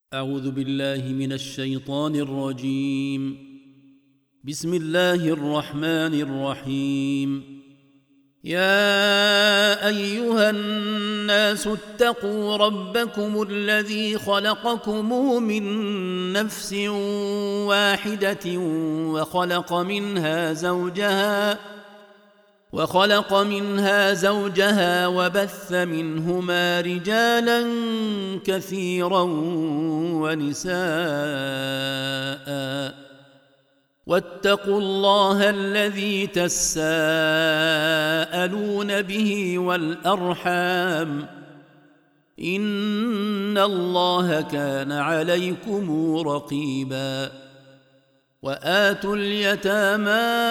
أعوذ بالله من الشيطان الرجيم. بسم الله الرحمن الرحيم. يا أيها الناس اتقوا ربكم الذي خلقكم من نفس واحدة وخلق منها زوجها وبث منهما رجالا كثيرا ونساء، واتقوا الله الذي تساءلون به والأرحام، إن الله كان عليكم رقيبا. وآتوا اليتامى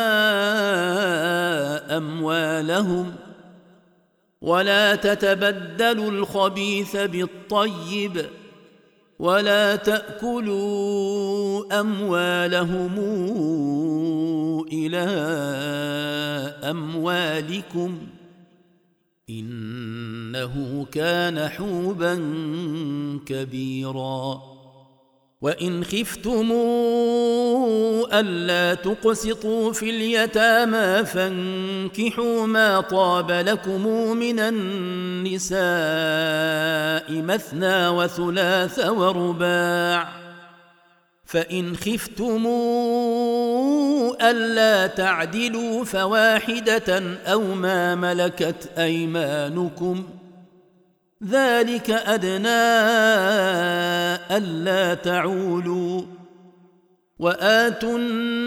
أموالهم ولا تتبدلوا الخبيث بالطيب ولا تأكلوا أموالهم إلى أموالكم إنه كان حوبا كبيرا. وإن خفتم ألا تقسطوا في اليتامى فانكحوا ما طاب لكم من النساء مثنى وثلاث ورباع، فإن خفتم ألا تعدلوا فواحدة أو ما ملكت أيمانكم، ذلك أدنى ألا تعولوا. وآتوا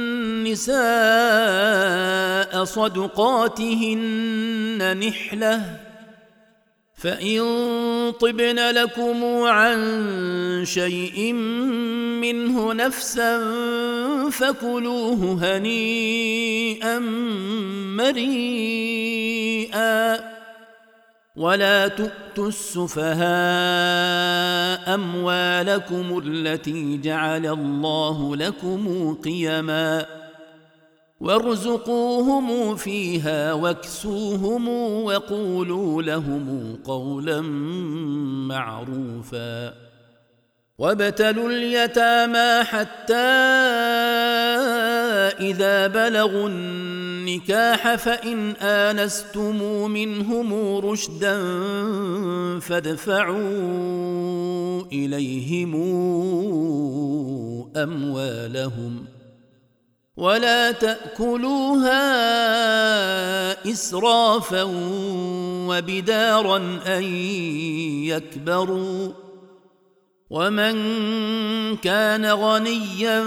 النساء صدقاتهن نحلة، فإن طبن لكم عن شيء منه نفسا فكلوه هنيئا مريئا. ولا تؤتوا السفهاء أموالكم التي جعل الله لكم قيما، وارزقوهم فيها واكسوهم وقولوا لهم قولا معروفا. وابتلوا اليتامى حتى إذا بلغوا النكاح فإن آنستم منهم رشدا فادفعوا إليهم أموالهم ولا تأكلوها إسرافا وبدارا أن يكبروا. ومن كان غنيا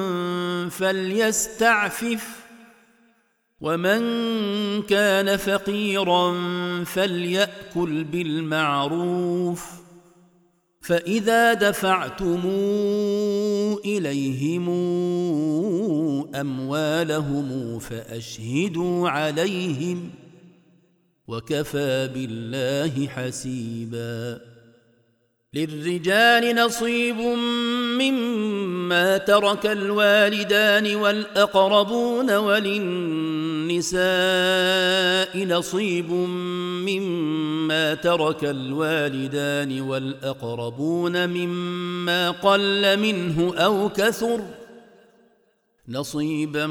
فليستعفف، ومن كان فقيرا فليأكل بالمعروف. فإذا دفعتم إليهم أموالهم فأشهدوا عليهم، وكفى بالله حسيبا. للرجال نصيب مما ترك الوالدان والأقربون، وللنساء نصيب مما ترك الوالدان والأقربون مما قل منه أو كثر، نصيبا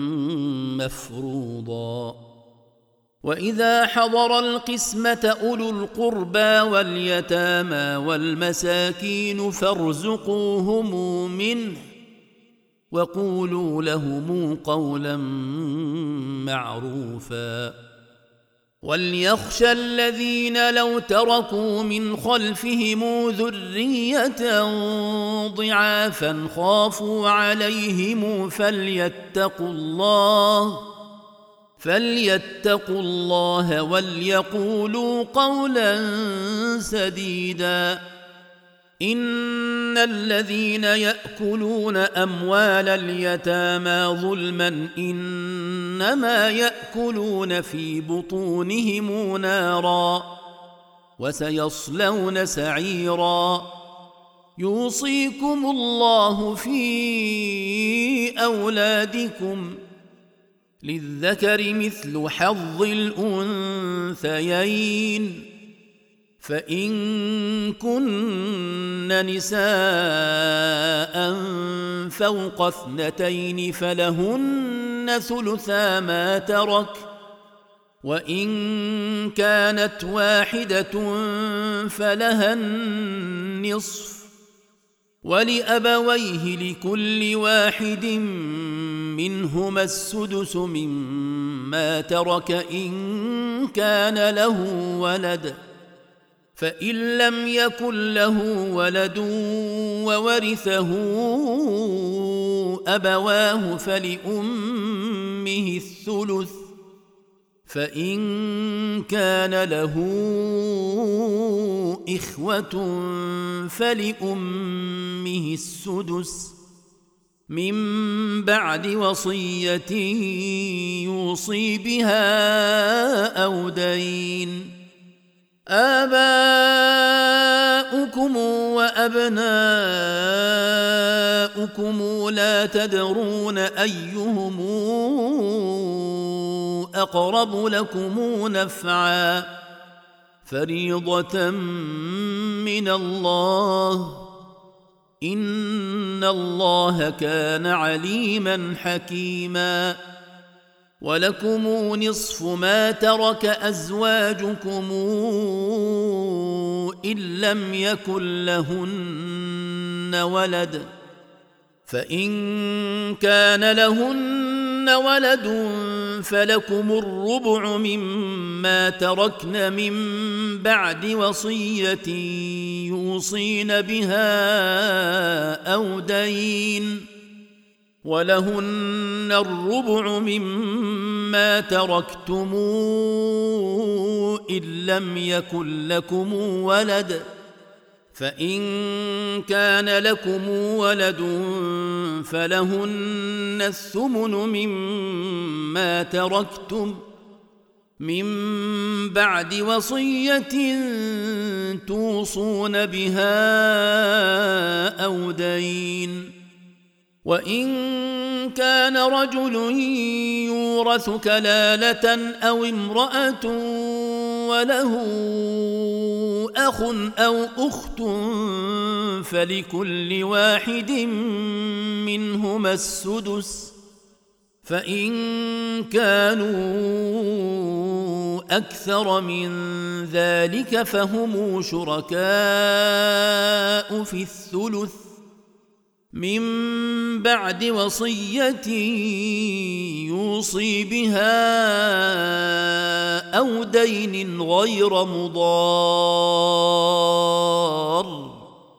مفروضا. وإذا حضر القسمة أولو القربى واليتامى والمساكين فارزقوهم منه وقولوا لهم قولا معروفا. وليخشى الذين لو تركوا من خلفهم ذرية ضعافا خافوا عليهم فليتقوا الله وليقولوا قولا سديدا. إن الذين يأكلون أموال اليتامى ظلما إنما يأكلون في بطونهم نارا وسيصلون سعيرا. يوصيكم الله في أولادكم، للذكر مثل حظ الأنثيين، فإن كن نساء فوق 2 فلهن ثلثا ما ترك، وإن كانت واحدة فلها النصف، ولأبويه لكل واحد منهما السدس مما ترك إن كان له ولد، فإن لم يكن له ولد وورثه أبواه فلأمه الثلث، فإن كان له إخوة فلأمه السدس من بعد وصية يوصي بها أو دين. آباؤكم وأبناؤكم لا تدرون أيهم أقرب لكم نفعا، فريضة من الله، إن الله كان عليما حكيما. ولكم نصف ما ترك أزواجكم إن لم يكن لهن ولد، فإن كان لهن ولد فلكم الربع مما تركن من بعد وصية يوصين بها أو دين، ولهن الربع مما تركتم إن لم يكن لكم ولد، فإن كان لكم ولد فلهن الثمن مما تركتم من بعد وصية توصون بها أو دين. وإن كان رجل يورث كلالة أو امرأة وله أخ أو أخت فلكل واحد منهما السدس، فإن كانوا أكثر من ذلك فهم شركاء في الثلث من بعد وصية يوصي بها أو دين غير مضار،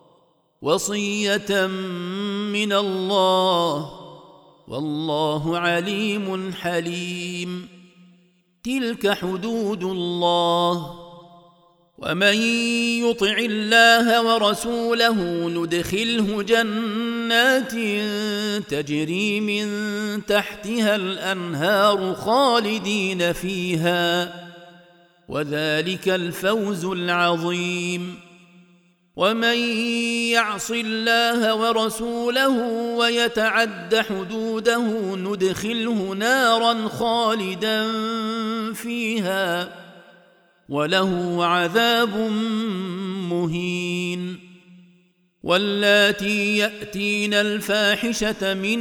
وصية من الله، والله عليم حليم. تلك حدود الله، ومن يطع الله ورسوله ندخله جنات تجري من تحتها الأنهار خالدين فيها، وذلك الفوز العظيم. ومن يعص الله ورسوله ويتعد حدوده ندخله نارا خالدا فيها وله عذاب مهين. واللاتي يأتين الفاحشة من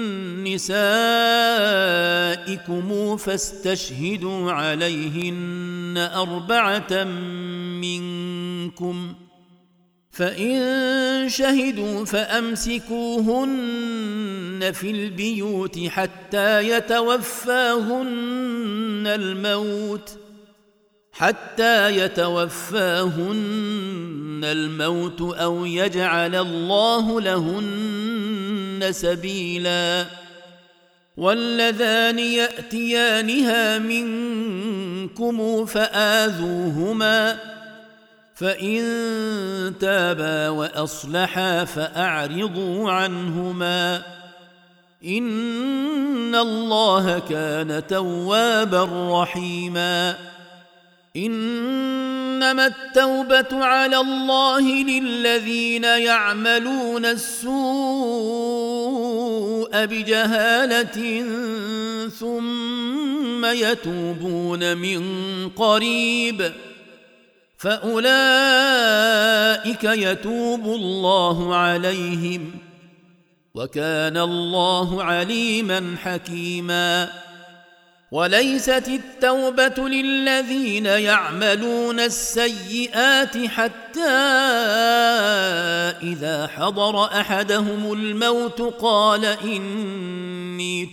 نسائكم فاستشهدوا عليهن 4 منكم، فإن شهدوا فأمسكوهن في البيوت حتى يتوفاهن الموت أو يجعل الله لهن سبيلا. واللذان يأتيانها منكم فآذوهما، فإن تابا وأصلحا فأعرضوا عنهما، إن الله كان توابا رحيما. إنما التوبة على الله للذين يعملون السوء بجهالة ثم يتوبون من قريب فأولئك يتوب الله عليهم وكان الله عليما حكيما. وليست التوبة للذين يعملون السيئات حتى إذا حضر أحدهم الموت قال إني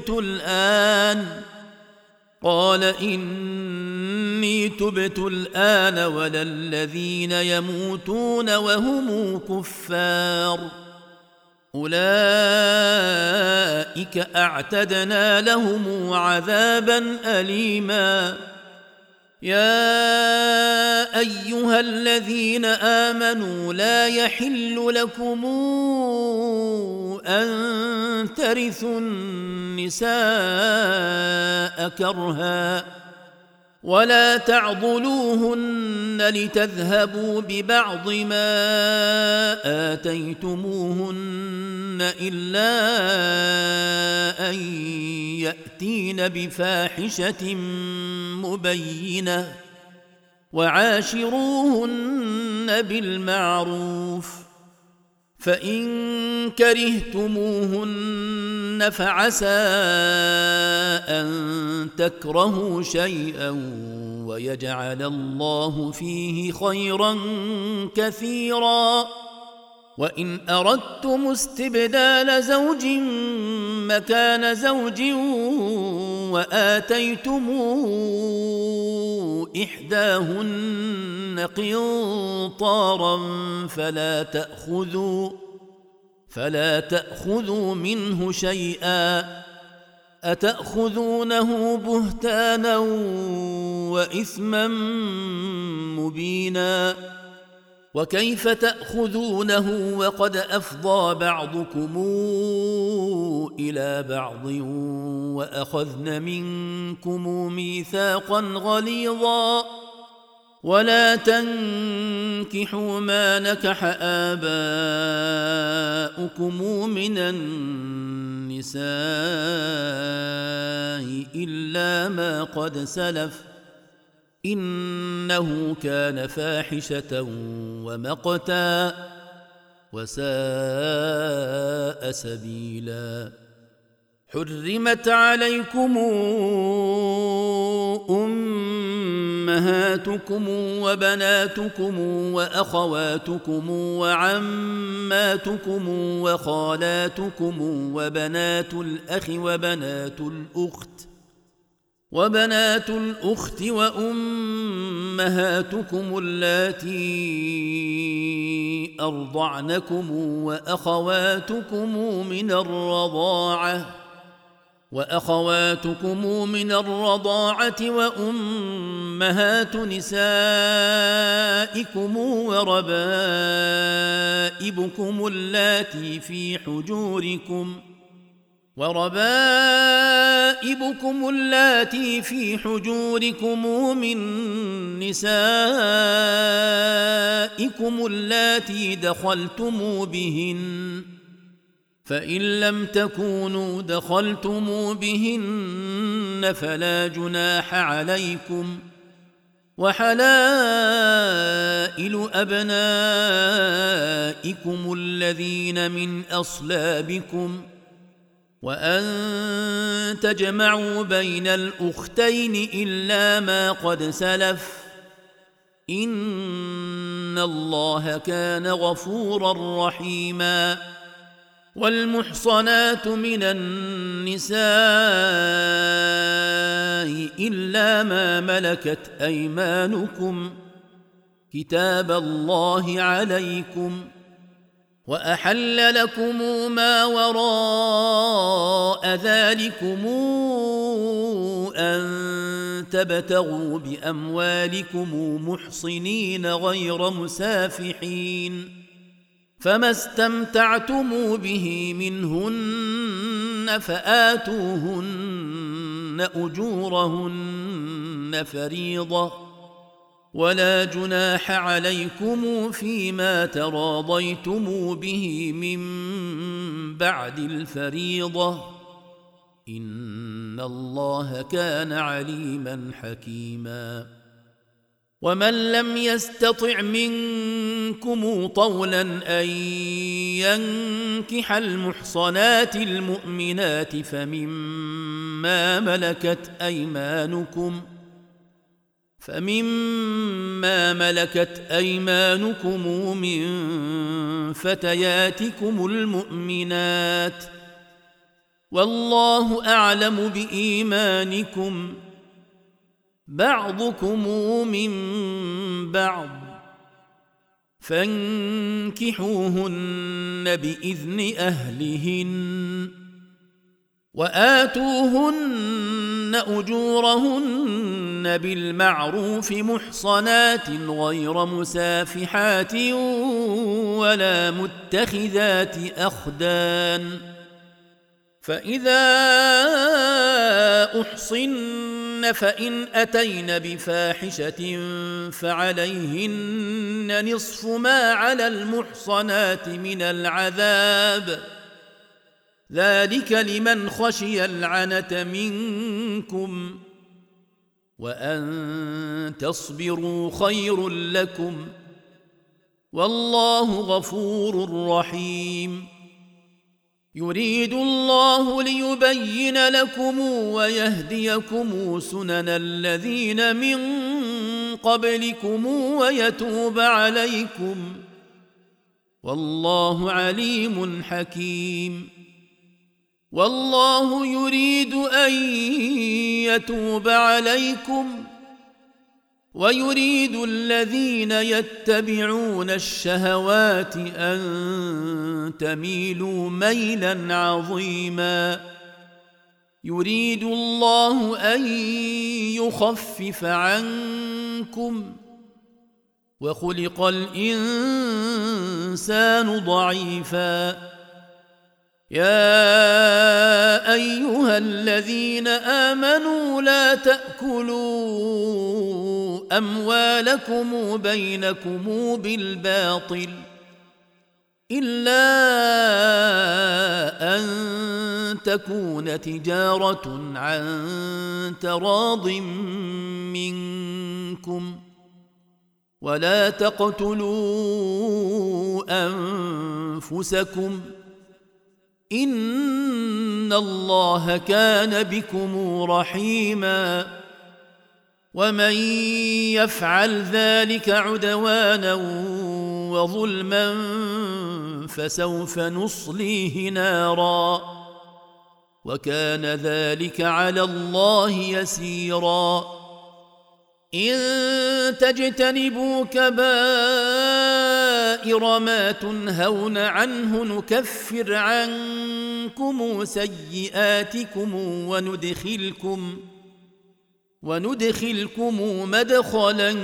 تبت الآن ولا الذين يموتون وهم كفار أولئك أعتدنا لهم عذابا أليما. يا أيها الذين آمنوا لا يحل لكم أن ترثوا النساء كرها ولا تعضلوهن لتذهبوا ببعض ما آتيتموهن إلا أن يأتين بفاحشة مبينة وعاشروهن بالمعروف فإن كرهتموهن فعسى أن تكرهوا شيئا ويجعل الله فيه خيرا كثيرا. وإن أردتم استبدال زوج مكان زوج وآتيتم إحداهن قنطارا فلا تأخذوا منه شيئا أتأخذونه بهتانا وإثما مبينا. وكيف تأخذونه وقد أفضى بعضكم إلى بعض وأخذن منكم ميثاقا غليظا. ولا تنكحوا ما نكح آباؤكم من النساء إلا ما قد سلف إنه كان فاحشة ومقتا وساء سبيلا. حرمت عليكم أمهاتكم وبناتكم وأخواتكم وعماتكم وخالاتكم وبنات الأخ وبنات الأخت وأمهاتكم اللاتي أرضعنكم وأخواتكم من الرضاعة وأمهات نسائكم وربائبكم اللاتي في حجوركم من نسائكم اللاتي دخلتم بهن فإن لم تكونوا دخلتم بهن فلا جناح عليكم. وحلائل أبنائكم الذين من أصلابكم وأن تجمعوا بين الأختين إلا ما قد سلف إن الله كان غفورا رحيما. والمحصنات من النساء إلا ما ملكت أيمانكم كتاب الله عليكم وأحل لكم ما وراء ذلكم أن تبتغوا بأموالكم محصنين غير مسافحين فما استمتعتم به منهن فآتوهن أجورهن فريضة ولا جناح عليكم فيما تراضيتم به من بعد الفريضة إن الله كان عليما حكيما. ومن لم يستطع منكم طولا أن ينكح المحصنات المؤمنات فمما ملكت أيمانكم من فتياتكم المؤمنات والله أعلم بإيمانكم بعضكم من بعض فانكحوهن بإذن أهلهن وآتوهن أجورهن بالمعروف محصنات غير مسافحات ولا متخذات أخدان فإذا أحصن فإن أتين بفاحشة فعليهن نصف ما على المحصنات من العذاب ذلك لمن خشي العنة منكم وأن تصبروا خير لكم والله غفور رحيم يريد الله ليبين لكم ويهديكم سنن الذين من قبلكم ويتوب عليكم والله عليم حكيم والله يريد أن يتوب عليكم ويريد الذين يتبعون الشهوات أن تميلوا ميلا عظيما يريد الله أن يخفف عنكم وخلق الإنسان ضعيفا يا أيها الذين آمنوا لا تأكلوا أموالكم بينكم بالباطل إلا أن تكون تجارة عن تراض منكم ولا تقتلوا أنفسكم إن الله كان بكم رحيما ومن يفعل ذلك عدوانا وظلما فسوف نصليه نارا وكان ذلك على الله يسيرا إن تجتنبوا كبائر ما تنهون عنه نكفر عنكم سيئاتكم وندخلكم مدخلا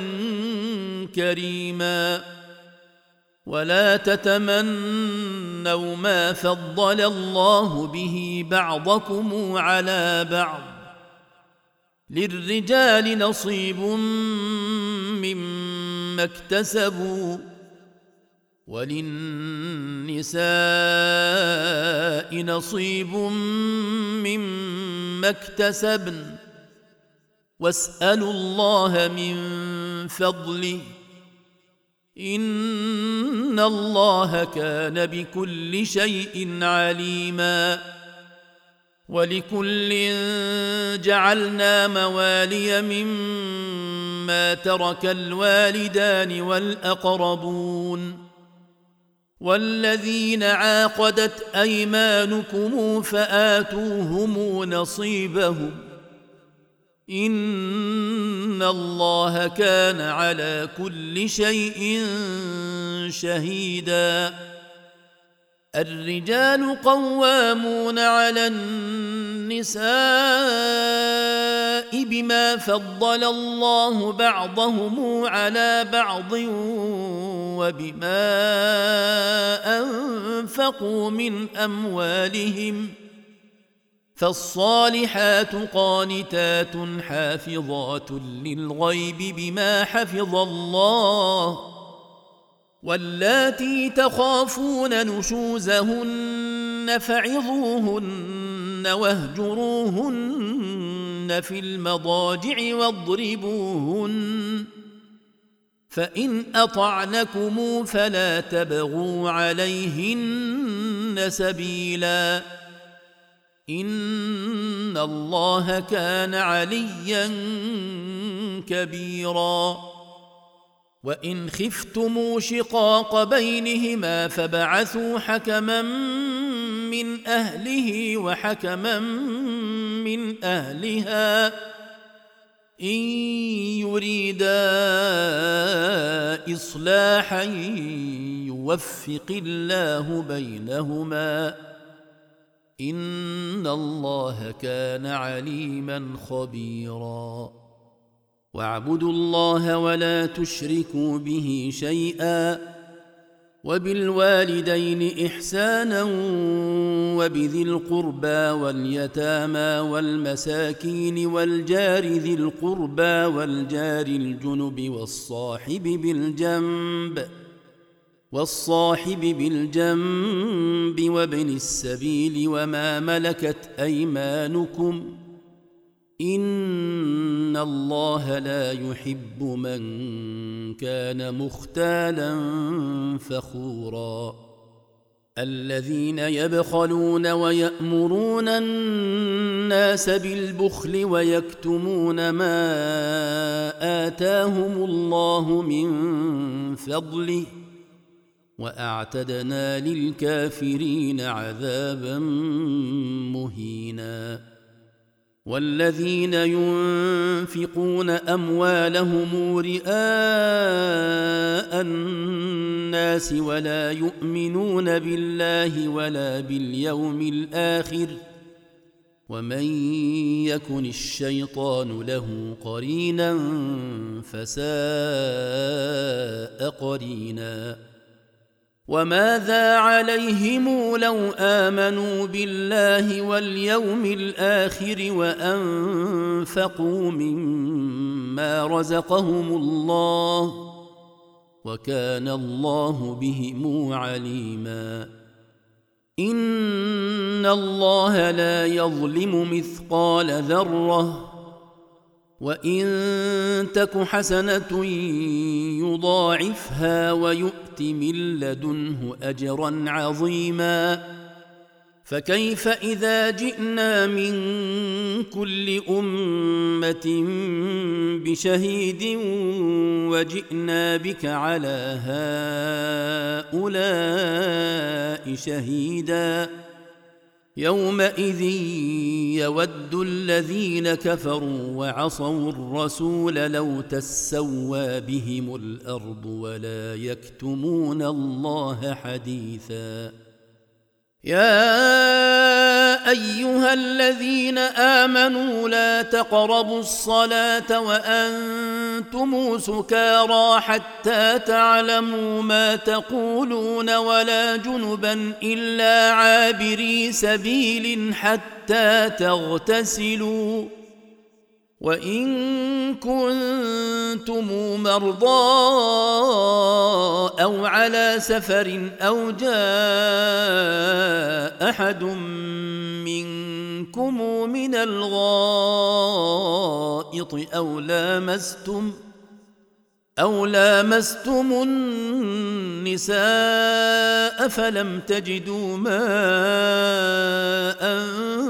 كريما ولا تتمنوا ما فضل الله به بعضكم على بعض للرجال نصيب مما اكتسبوا وللنساء نصيب مما اكتسبن واسألوا الله من فضله إن الله كان بكل شيء عليما ولكل جعلنا موالي مما ترك الوالدان والأقربون والذين عاقدت أيمانكم فآتوهم نصيبهم إن الله كان على كل شيء شهيدا الرجال قوامون على النساء بما فضل الله بعضهم على بعض وبما أنفقوا من أموالهم فالصالحات قانتات حافظات للغيب بما حفظ الله واللاتي تخافون نشوزهن فعظوهن واهجروهن في المضاجع واضربوهن فإن أطعنكم فلا تبغوا عليهن سبيلا إن الله كان عليا كبيرا وإن خفتم شقاق بينهما فبعثوا حكما من أهله وحكما من أهلها إن يريدا إصلاحا يوفق الله بينهما إن الله كان عليما خبيرا واعبدوا الله ولا تشركوا به شيئا وبالوالدين إحسانا وبذي القربى واليتامى والمساكين والجار ذي القربى والجار الجنب والصاحب بالجنب وابن السبيل وما ملكت أيمانكم إن الله لا يحب من كان مختالا فخورا الذين يبخلون ويأمرون الناس بالبخل ويكتمون ما آتاهم الله من فضله وأعتدنا للكافرين عذابا مهينا والذين ينفقون أموالهم رئاء الناس ولا يؤمنون بالله ولا باليوم الآخر ومن يكن الشيطان له قرينا فساء قرينا وماذا عليهم لو آمنوا بالله واليوم الآخر وأنفقوا مما رزقهم الله وكان الله بهم عليما إن الله لا يظلم مثقال ذرة وإن تك حسنة يضاعفها ويؤت من لدنه أجرا عظيما فكيف إذا جئنا من كل أمة بشهيد وجئنا بك على هؤلاء شهيدا يومئذ يود الذين كفروا وعصوا الرسول لو تسوى بهم الأرض ولا يكتمون الله حديثا يا أيها الذين آمنوا لا تقربوا الصلاة وأنتم سكارى حتى تعلموا ما تقولون ولا جنبا إلا عابري سبيل حتى تغتسلوا وإن كنتم مرضى أو على سفر أو جاء أحد منكم من الغائط أو لامستم النساء فلم تجدوا ماء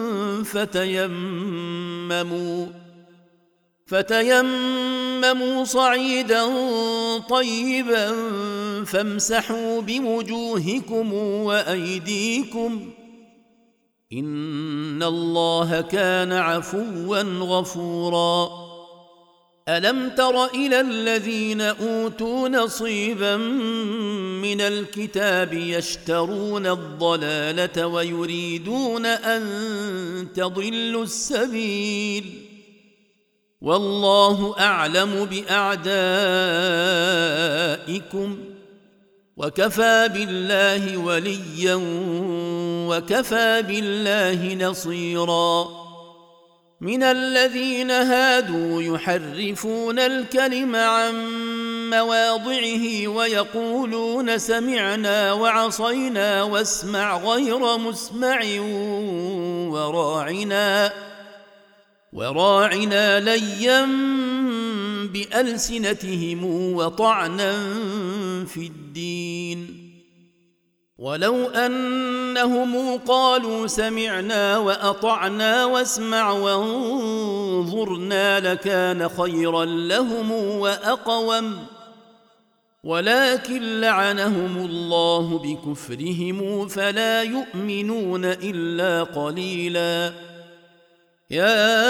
فتيمموا صعيدا طيبا فامسحوا بوجوهكم وأيديكم إن الله كان عفوا غفورا ألم تر إلى الذين أوتوا نصيبا من الكتاب يشترون الضلالة ويريدون أن تضلوا السبيل والله أعلم بأعدائكم وكفى بالله وليا وكفى بالله نصيرا من الذين هادوا يحرفون الكلم عن مواضعه ويقولون سمعنا وعصينا واسمع غير مسمع وراعنا ليا بألسنتهم وطعنا في الدين. ولو أنهم قالوا سمعنا وأطعنا واسمع وانظرنا لكان خيرا لهم وأقوم، ولكن لعنهم الله بكفرهم فلا يؤمنون إلا قليلا. يا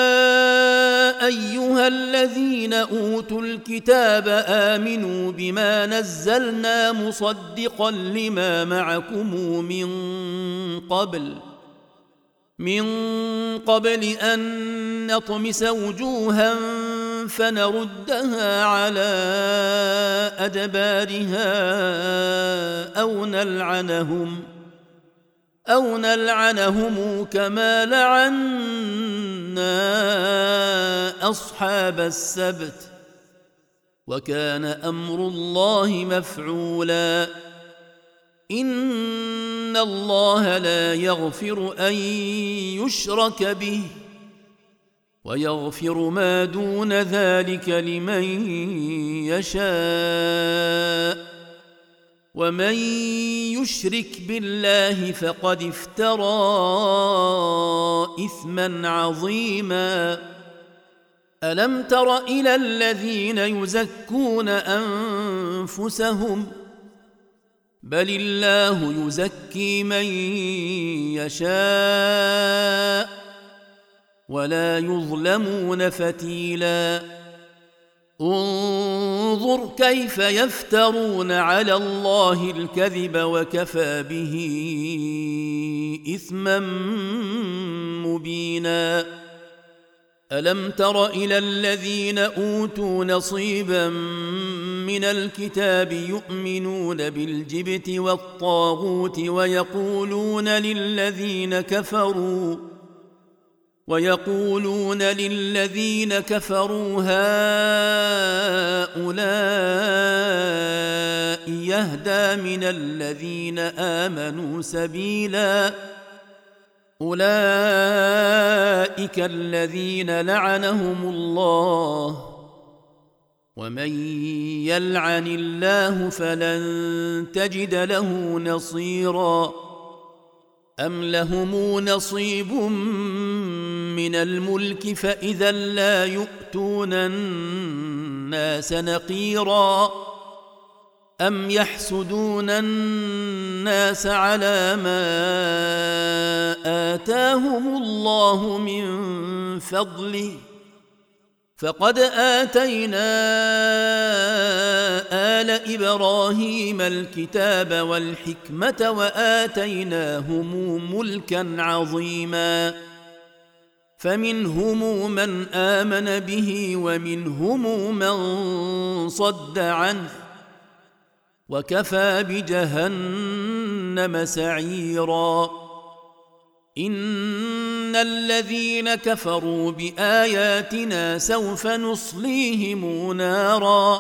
أيها الذين أوتوا الكتاب آمنوا بما نزلنا مصدقا لما معكم من قبل أن نطمس وجوها فنردها على أدبارها أو نلعنهم كما لعنا أصحاب السبت، وكان أمر الله مفعولا. إن الله لا يغفر أن يشرك به ويغفر ما دون ذلك لمن يشاء، ومن يشرك بالله فقد افترى إثما عظيما. ألم تر إلى الذين يزكون أنفسهم بل الله يزكي من يشاء ولا يظلمون فتيلا. انظر كيف يفترون على الله الكذب وكفى به إثما مبينا. ألم تر إلى الذين أوتوا نصيبا من الكتاب يؤمنون بالجبت والطاغوت ويقولون للذين كفروا هؤلاء يهدى من الذين آمنوا سبيلا. أولئك الذين لعنهم الله، ومن يلعن الله فلن تجد له نصيرا. أم لهم نصيب من الملك فإذا لا يؤتون الناس نقيرا. أم يحسدون الناس على ما آتاهم الله من فضله فقد آتينا آل إبراهيم الكتاب والحكمة وآتيناهم ملكا عظيما. فمنهم من آمن به ومنهم من صد عنه، وكفى بجهنم سعيرا. إن الذين كفروا بآياتنا سوف نصليهم نارا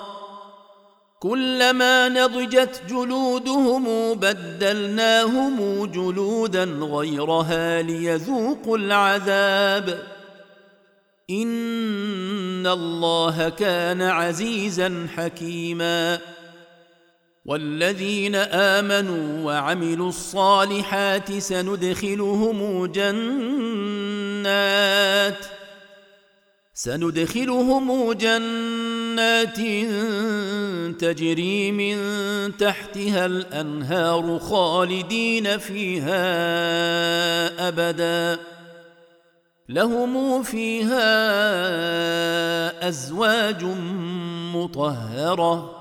كلما نضجت جلودهم بدلناهم جلودا غيرها ليذوقوا العذاب. إن الله كان عزيزا حكيما. والذين آمنوا وعملوا الصالحات سندخلهم جنات تجري من تحتها الأنهار خالدين فيها أبدا، لهم فيها أزواج مطهرة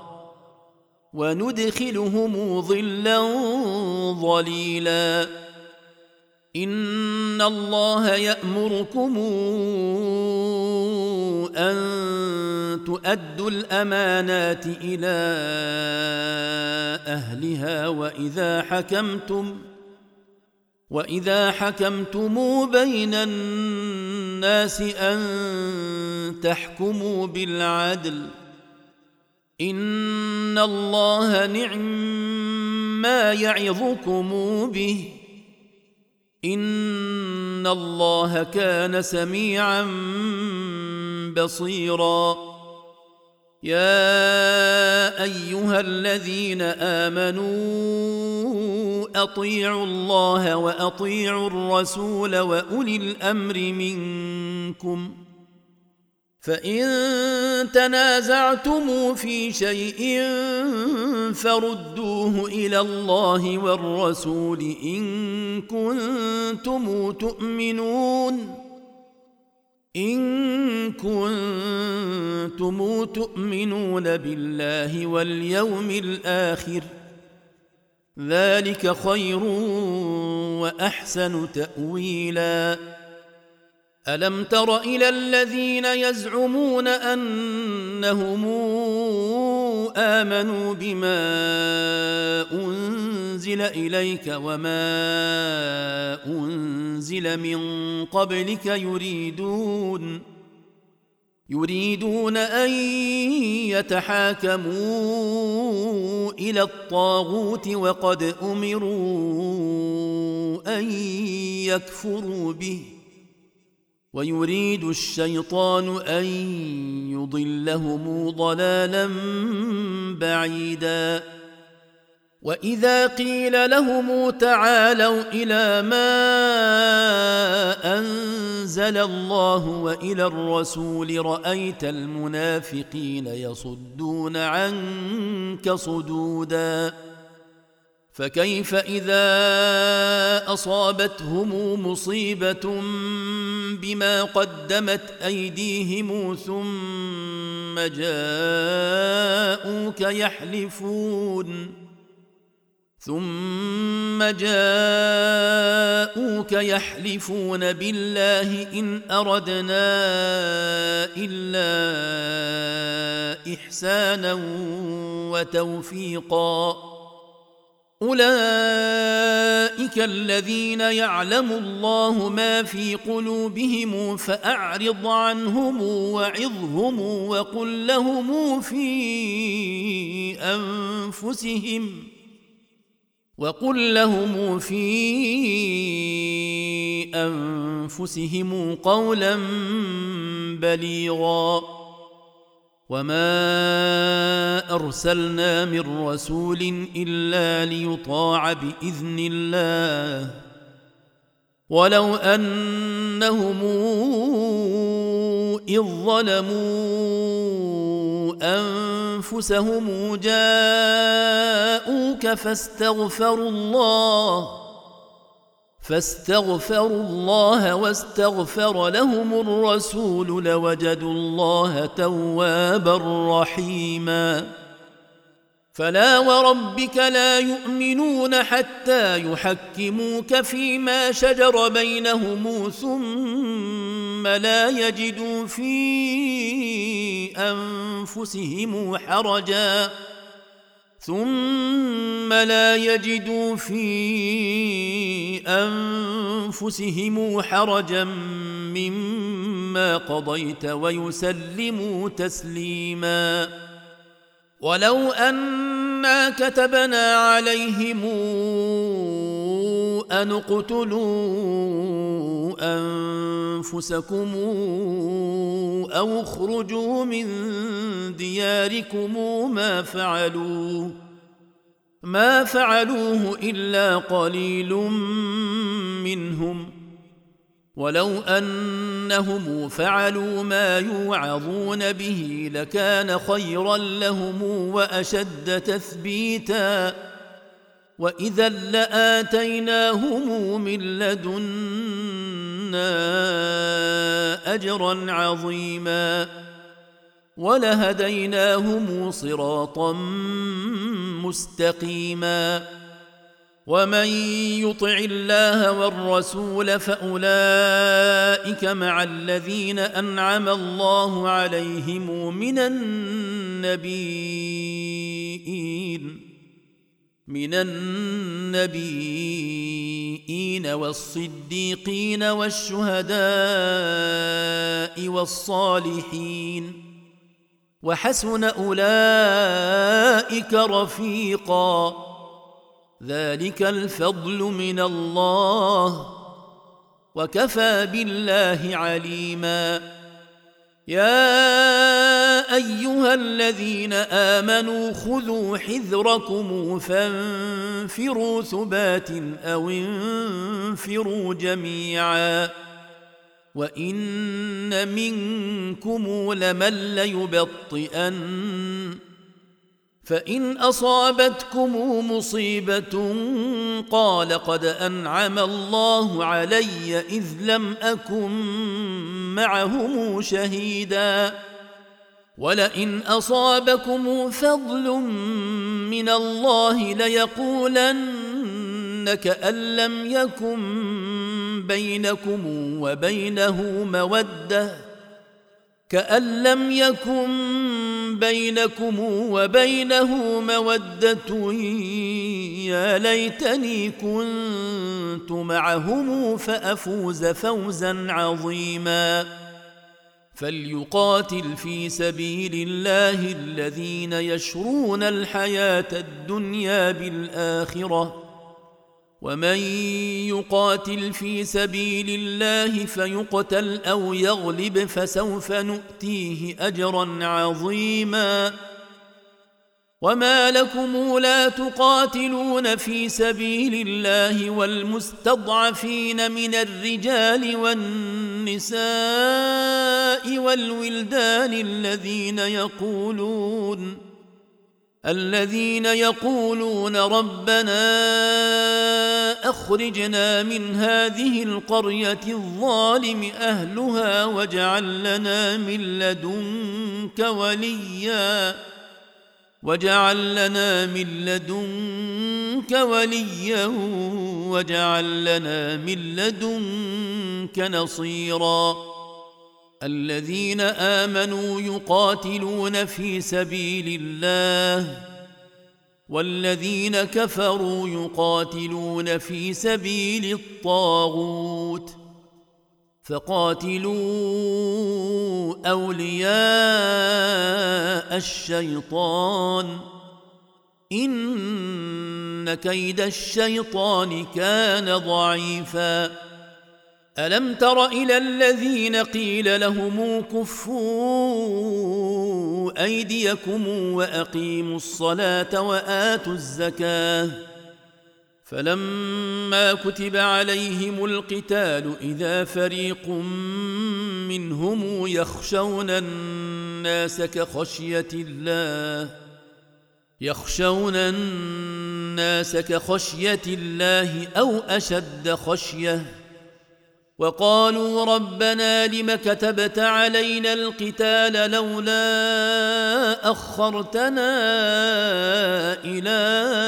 وندخلهم ظلا ظليلا. إن الله يأمركم أن تؤدوا الأمانات إلى أهلها وإذا حكمتم بين الناس أن تحكموا بالعدل. إن الله نعم ما يعظكم به، إن الله كان سميعا بصيرا. يا أيها الذين آمنوا أطيعوا الله وأطيعوا الرسول وأولي الأمر منكم فإن تنازعتم في شيء فردوه إلى الله والرسول إن كنتم تؤمنون بالله واليوم الآخر ذلك خير وأحسن تأويلا ألم تر إلى الذين يزعمون أنهم آمنوا بما أنزل إليك وما أنزل من قبلك يريدون أن يتحاكموا إلى الطاغوت وقد أمروا أن يكفروا به ويريد الشيطان أن يضلهم ضلالا بعيدا وإذا قيل لهم تعالوا إلى ما أنزل الله وإلى الرسول رأيت المنافقين يصدون عنك صدودا فكيف إذا أصابتهم مصيبة بما قدمت أيديهم ثم جاءوك يحلفون بالله إن أردنا إلا إحسانا وتوفيقا أولئك الذين يعلم الله ما في قلوبهم فأعرض عنهم وعظهم وقل لهم في أنفسهم قولا بليغا وما أرسلنا من رسول إلا ليطاع بإذن الله ولو أنهم إذ ظلموا أنفسهم جاءوك فاستغفروا الله واستغفر لهم الرسول لوجدوا الله توابا رحيما فلا وربك لا يؤمنون حتى يحكموك فيما شجر بينهم ثم لا يجدوا في أنفسهم حرجا مما قضيت ويسلموا تسليما ولو أنا كتبنا عليهم أن اقتلوا أنفسكم أو اخرجوا من دياركم ما فعلوه إلا قليل منهم ولو أنهم فعلوا ما يوعظون به لكان خيرا لهم وأشد تثبيتا وإذا لآتيناهم من لدنا أجرا عظيما ولهديناهم صراطا مستقيما ومن يطع الله والرسول فأولئك مع الذين أنعم الله عليهم من النبيين والصديقين والشهداء والصالحين وحسن أولئك رفيقا ذلك الفضل من الله وكفى بالله عليما يا أيها الذين آمنوا خذوا حذركم فانفروا ثبات أو انفروا جميعا وإن منكم لمن ليبطئن فإن أصابتكم مصيبة قال قد أنعم الله علي إذ لم أكن معهم شهيدا ولئن أصابكم فضل من الله ليقولن كأن لم يكن بينكم وبينه مودة يا ليتني كنت معهم فأفوز فوزا عظيما فليقاتل في سبيل الله الذين يشرون الحياة الدنيا بالآخرة ومن يقاتل في سبيل الله فيقتل أو يغلب فسوف نؤتيه أجرا عظيما وما لكم لا تقاتلون في سبيل الله والمستضعفين من الرجال والنساء والولدان الذين يقولون ربنا أخرجنا من هذه القرية الظالم أهلها واجعل لنا من لدنك وليا واجعل لنا من لدنك نصيرا الذين آمنوا يقاتلون في سبيل الله والذين كفروا يقاتلون في سبيل الطاغوت فقاتلوا أولياء الشيطان إن كيد الشيطان كان ضعيفا ألم تر إلى الذين قيل لهم كفوا أيديكم وأقيموا الصلاة وآتوا الزكاة فلما كتب عليهم القتال إذا فريق منهم يخشون الناس كخشية الله أو أشد خشية وقالوا ربنا لم كتبت علينا القتال لولا أخرتنا إلى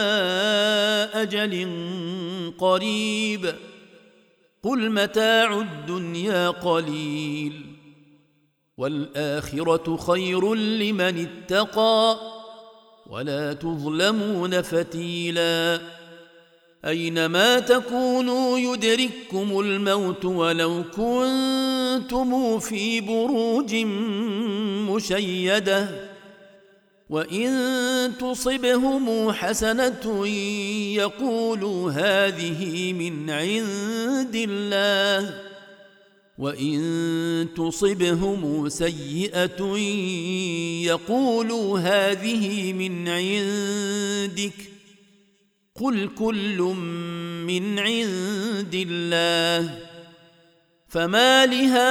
أجل قريب قل متاع الدنيا قليل والآخرة خير لمن اتقى ولا تظلمون فتيلا أينما تكونوا يدرككم الموت ولو كنتم في بروج مشيدة وإن تصبهم حسنة يقولوا هذه من عند الله وإن تصبهم سيئة يقولوا هذه من عندك قل كل من عند الله فما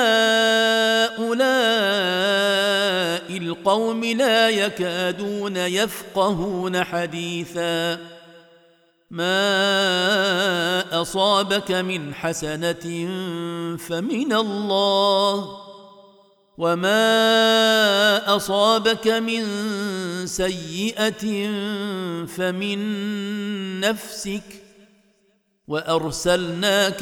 لهؤلاء القوم لا يكادون يفقهون حديثا ما أصابك من حسنة فمن الله وما أصابك من سيئة فمن نفسك وأرسلناك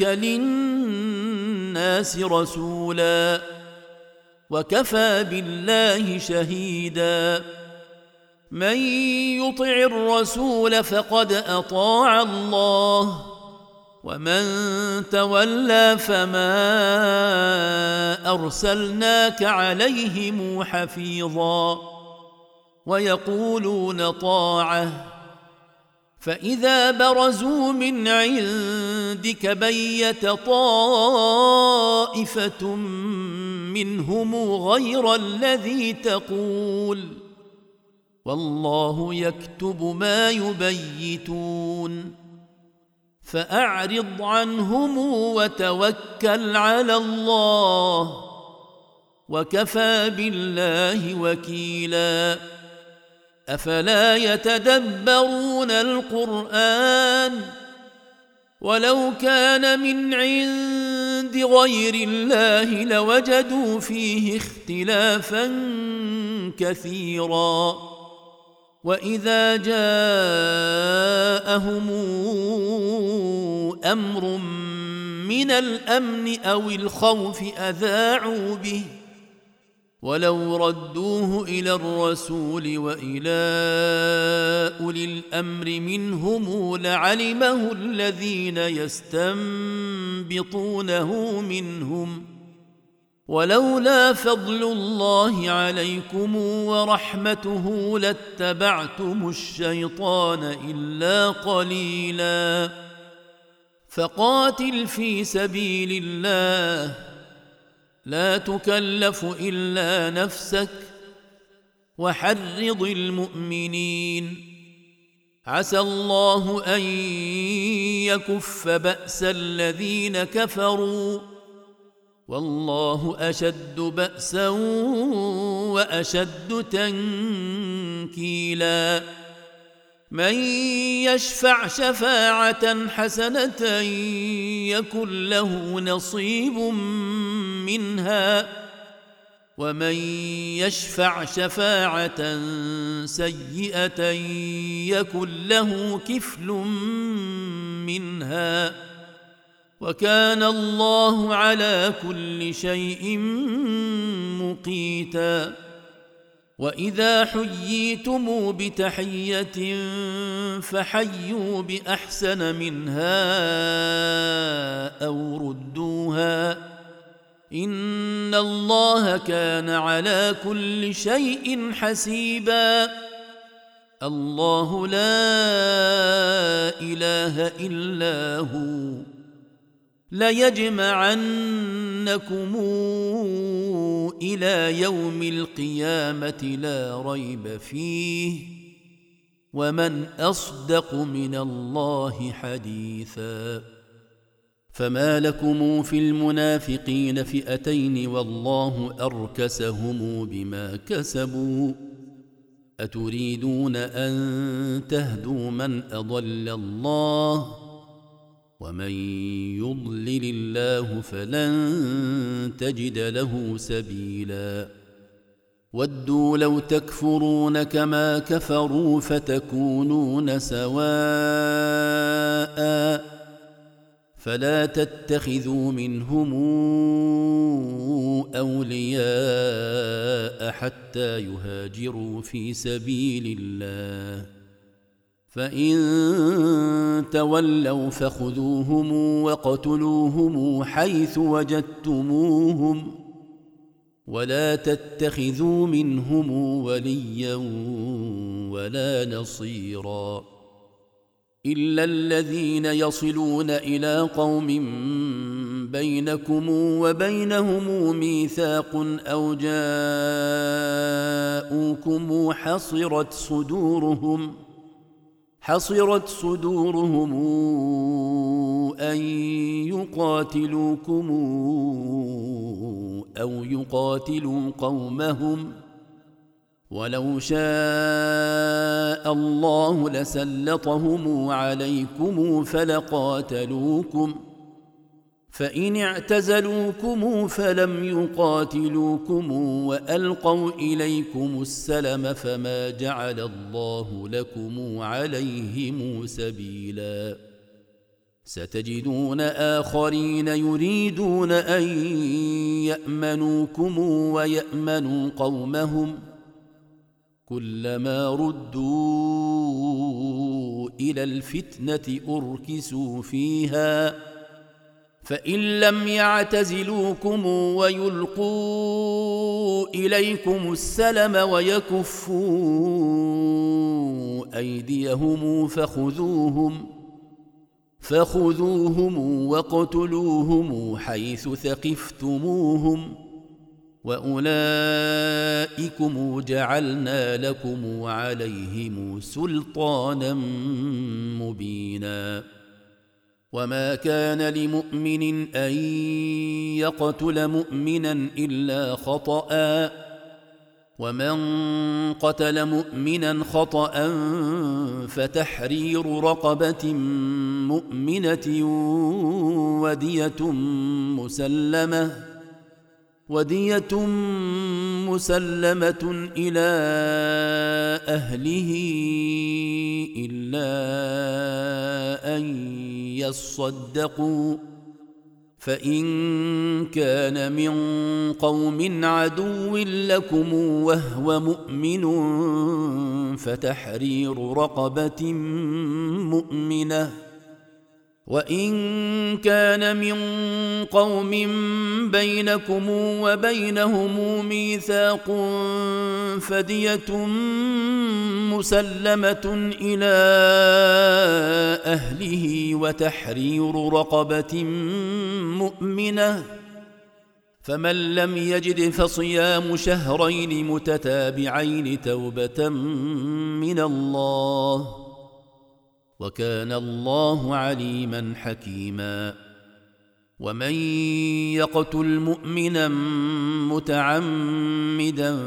للناس رسولا وكفى بالله شهيدا من يطع الرسول فقد أطاع الله ومن تولى فما أرسلناك عليهم حفيظا ويقولون طاعة فإذا برزوا من عندك بيت طائفة منهم غير الذي تقول والله يكتب ما يبيتون فأعرض عنهم وتوكل على الله وكفى بالله وكيلا أفلا يتدبرون القرآن ولو كان من عند غير الله لوجدوا فيه اختلافا كثيرا وإذا جاءهم أمر من الأمن أو الخوف أذاعوا به ولو ردوه إلى الرسول وإلى أولي الأمر منهم لعلمه الذين يستنبطونه منهم ولولا فضل الله عليكم ورحمته لاتبعتم الشيطان إلا قليلا فقاتل في سبيل الله لا تكلف إلا نفسك وحرض المؤمنين عسى الله أن يكف بأس الذين كفروا والله أشد بأسا وأشد تنكيلا من يشفع شفاعة حسنة يكن له نصيب منها ومن يشفع شفاعة سيئة يكن له كفل منها وكان الله على كل شيء مقيتا وإذا حييتم بتحية فحيوا بأحسن منها أو ردوها إن الله كان على كل شيء حسيبا الله لا إله إلا هو ليجمعنكم إلى يوم القيامة لا ريب فيه ومن أصدق من الله حديثا فما لكم في المنافقين فئتين والله أركسهم بما كسبوا أتريدون أن تهدوا من أضل الله ومن يضلل الله فلن تجد له سبيلا ودوا لو تكفرون كما كفروا فتكونون سواء فلا تتخذوا منهم أولياء حتى يهاجروا في سبيل الله فإن تولوا فخذوهم وقتلوهم حيث وجدتموهم ولا تتخذوا منهم وليا ولا نصيرا إلا الذين يصلون إلى قوم بينكم وبينهم ميثاق أو جاءوكم حصرت صدورهم أن يقاتلوكم أو يقاتلوا قومهم ولو شاء الله لسلطهم عليكم فلقاتلوكم فإن اعتزلوكم فلم يقاتلوكم وألقوا إليكم السلم فما جعل الله لكم عليهم سبيلا ستجدون آخرين يريدون أن يأمنوكم ويأمنوا قومهم كلما ردوا إلى الفتنة أركسوا فيها فإن لم يعتزلوكم ويلقوا إليكم السلم ويكفوا أيديهم فخذوهم واقتلوهم حيث ثقفتموهم وأولئكم جعلنا لكم عليهم سلطانا مبينا وما كان لمؤمن أن يقتل مؤمنا إلا خطأ ومن قتل مؤمنا خطأ فتحرير رقبة مؤمنة ودية مسلمة إلى أهله إلا أن يصدقوا فإن كان من قوم عدو لكم وهو مؤمن فتحرير رقبة مؤمنة وإن كان من قوم بينكم وبينهم ميثاق فدية مسلمة إلى أهله وتحرير رقبة مؤمنة فمن لم يجد فصيام شهرين متتابعين توبة من الله وكان الله عليما حكيما ومن يقتل مؤمنا متعمدا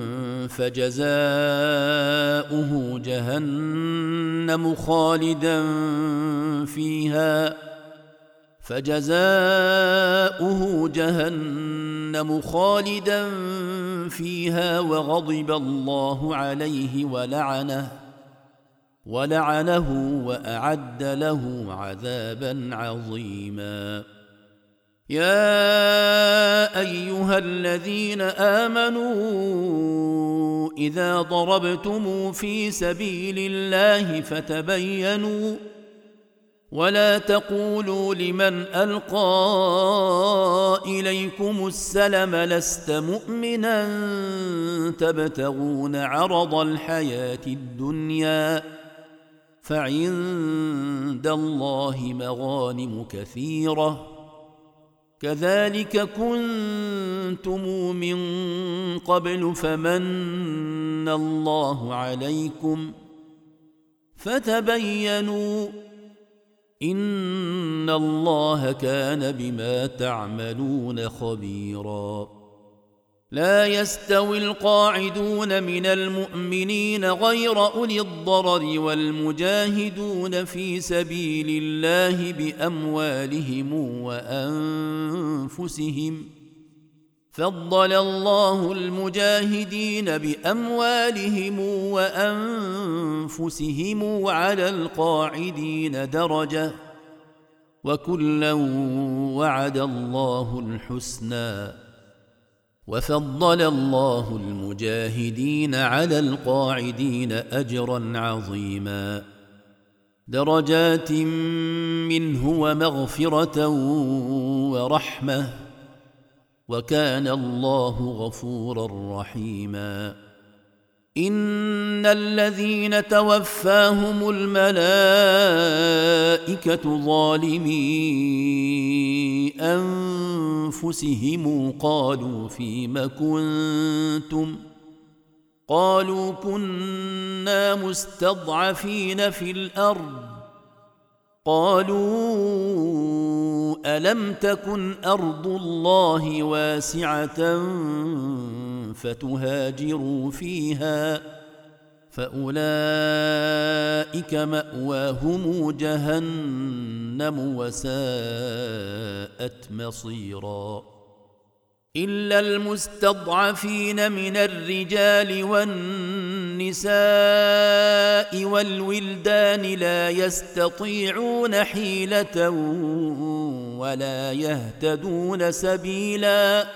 فجزاؤه جهنم خالدا فيها وغضب الله عليه ولعنه وأعد له عذابا عظيما يا أيها الذين آمنوا إذا ضربتم في سبيل الله فتبينوا ولا تقولوا لمن ألقى إليكم السلم لست مؤمنا تبتغون عرض الحياة الدنيا فعند الله مغانم كثيرة كذلك كنتم من قبل فمن الله عليكم فتبينوا إن الله كان بما تعملون خبيرا لا يستوي القاعدون من المؤمنين غير أولي الضرر والمجاهدون في سبيل الله بأموالهم وأنفسهم فضل الله المجاهدين بأموالهم وأنفسهم على القاعدين درجة وكلا وعد الله الحسنى وفضل الله المجاهدين على القاعدين أجرا عظيما درجات منه ومغفرة ورحمة وكان الله غفورا رحيما إن الذين توفاهم الملائكة ظالمي أنفسهم قالوا فيم كنتم قالوا كنا مستضعفين في الأرض قالوا ألم تكن أرض الله واسعة فتهاجروا فيها فأولئك مأواهم جهنم وساءت مصيرا إلا المستضعفين من الرجال والنساء والولدان لا يستطيعون حيلة ولا يهتدون سبيلا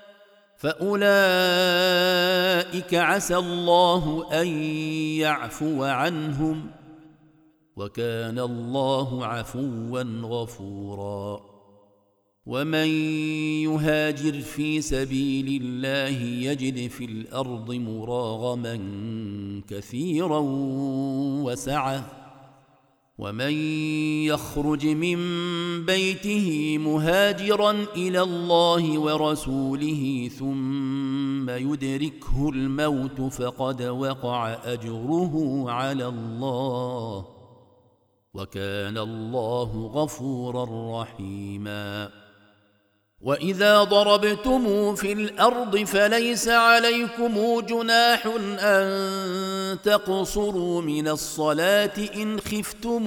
فأولئك عسى الله أن يعفو عنهم وكان الله عفوا غفورا ومن يهاجر في سبيل الله يجد في الأرض مراغما كثيرا وسعة ومن يخرج من بيته مهاجرا إلى الله ورسوله ثم يدركه الموت فقد وقع أجره على الله وكان الله غفورا رحيما. وإذا ضربتم في الأرض فليس عليكم جناح أن تقصروا من الصلاة إن خفتم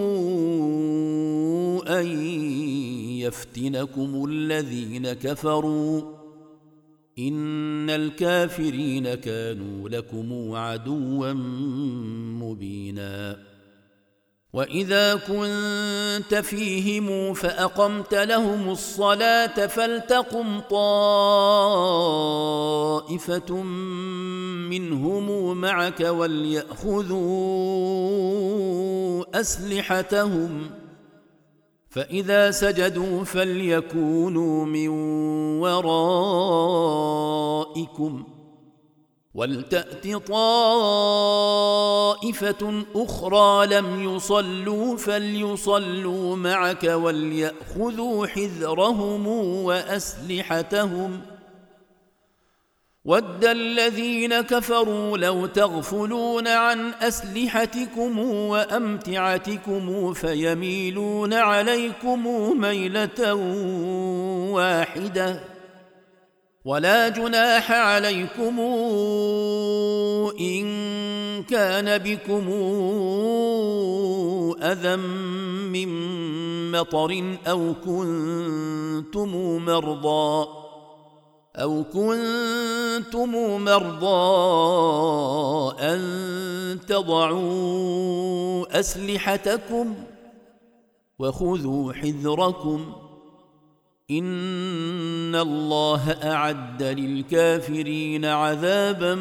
أن يفتنكم الذين كفروا إن الكافرين كانوا لكم عدوا مبينا. وإذا كنت فيهم فأقمت لهم الصلاة فلتقم طائفة منهم معك وليأخذوا أسلحتهم فإذا سجدوا فليكونوا من ورائكم ولتأت طائفة أخرى لم يصلوا فليصلوا معك وليأخذوا حذرهم وأسلحتهم ود الذين كفروا لو تغفلون عن أسلحتكم وأمتعتكم فيميلون عليكم ميلة واحدة ولا جناح عليكم إن كان بكم أذى من مطر أو كنتم مرضى أن تضعوا أسلحتكم وخذوا حذركم إن الله أعد للكافرين عذابا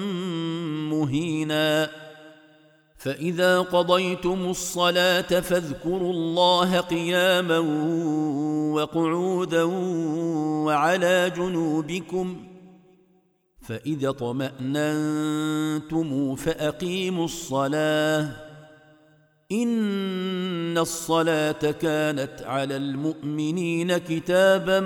مهينا. فإذا قضيتم الصلاة فاذكروا الله قياما وقعودا وعلى جنوبكم فإذا اطمأننتم فأقيموا الصلاة إن الصلاة كانت على المؤمنين كتابا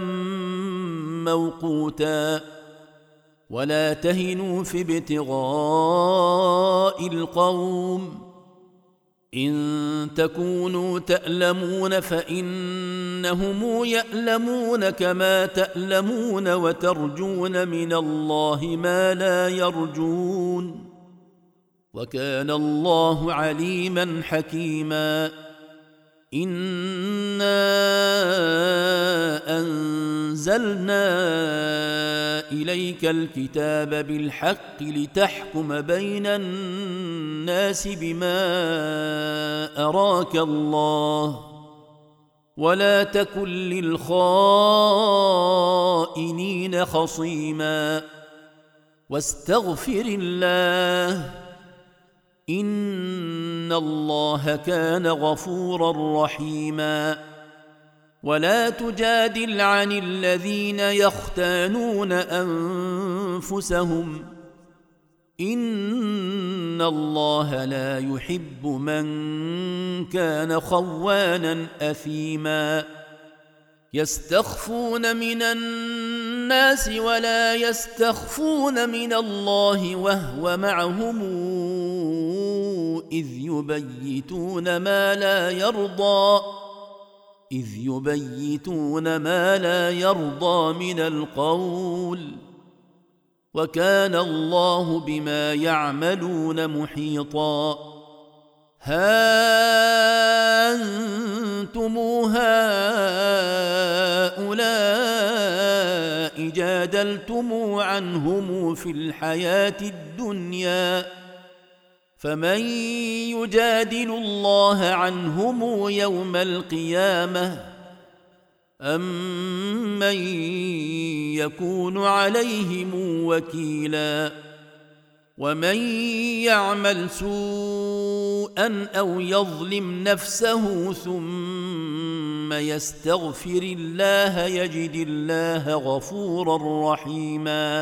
موقوتا. ولا تهنوا في ابتغاء القوم إن تكونوا تألمون فإنهم يألمون كما تألمون وترجون من الله ما لا يرجون وكان الله عليما حكيما. إنا أنزلنا إليك الكتاب بالحق لتحكم بين الناس بما أراك الله ولا تكن للخائنين خصيما واستغفر الله إن الله كان غفورا رحيما. ولا تجادل عن الذين يختانون أنفسهم إن الله لا يحب من كان خوانا أثيما. يستخفون من الناس ولا يستخفون من الله وهو معهم إذ يبيتون ما لا يرضى من القول وكان الله بما يعملون محيطا. ها أنتم هؤلاء جادلتم عنهم في الحياة الدنيا فمن يجادل الله عنهم يوم القيامة أم من يكون عليهم وكيلا. ومن يعمل سوءا أو يظلم نفسه ثم يستغفر الله يجد الله غفورا رحيما.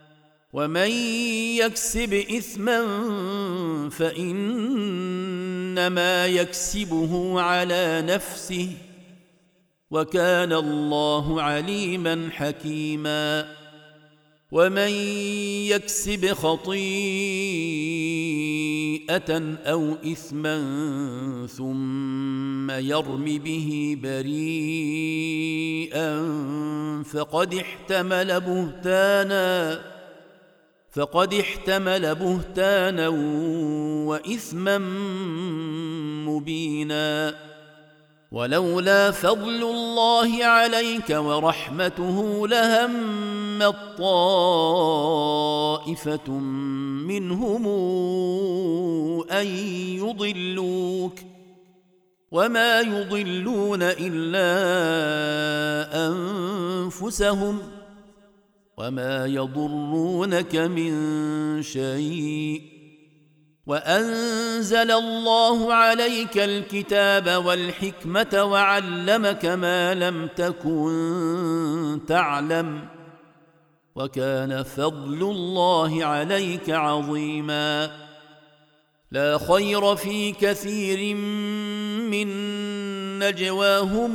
ومن يكسب إثما فإن انما يكسبه على نفسه وكان الله عليما حكيما. ومن يكسب خطيئة أو إثما ثم يرم به بريئا فقد احتمل بهتانا وإثما مبينا. ولولا فضل الله عليك ورحمته لهمت طائفة منهم أن يضلوك وما يضلون إلا أنفسهم وما يضرونك من شيء. وأنزل الله عليك الكتاب والحكمة وعلمك ما لم تكن تعلم وكان فضل الله عليك عظيما. لا خير في كثير من نجواهم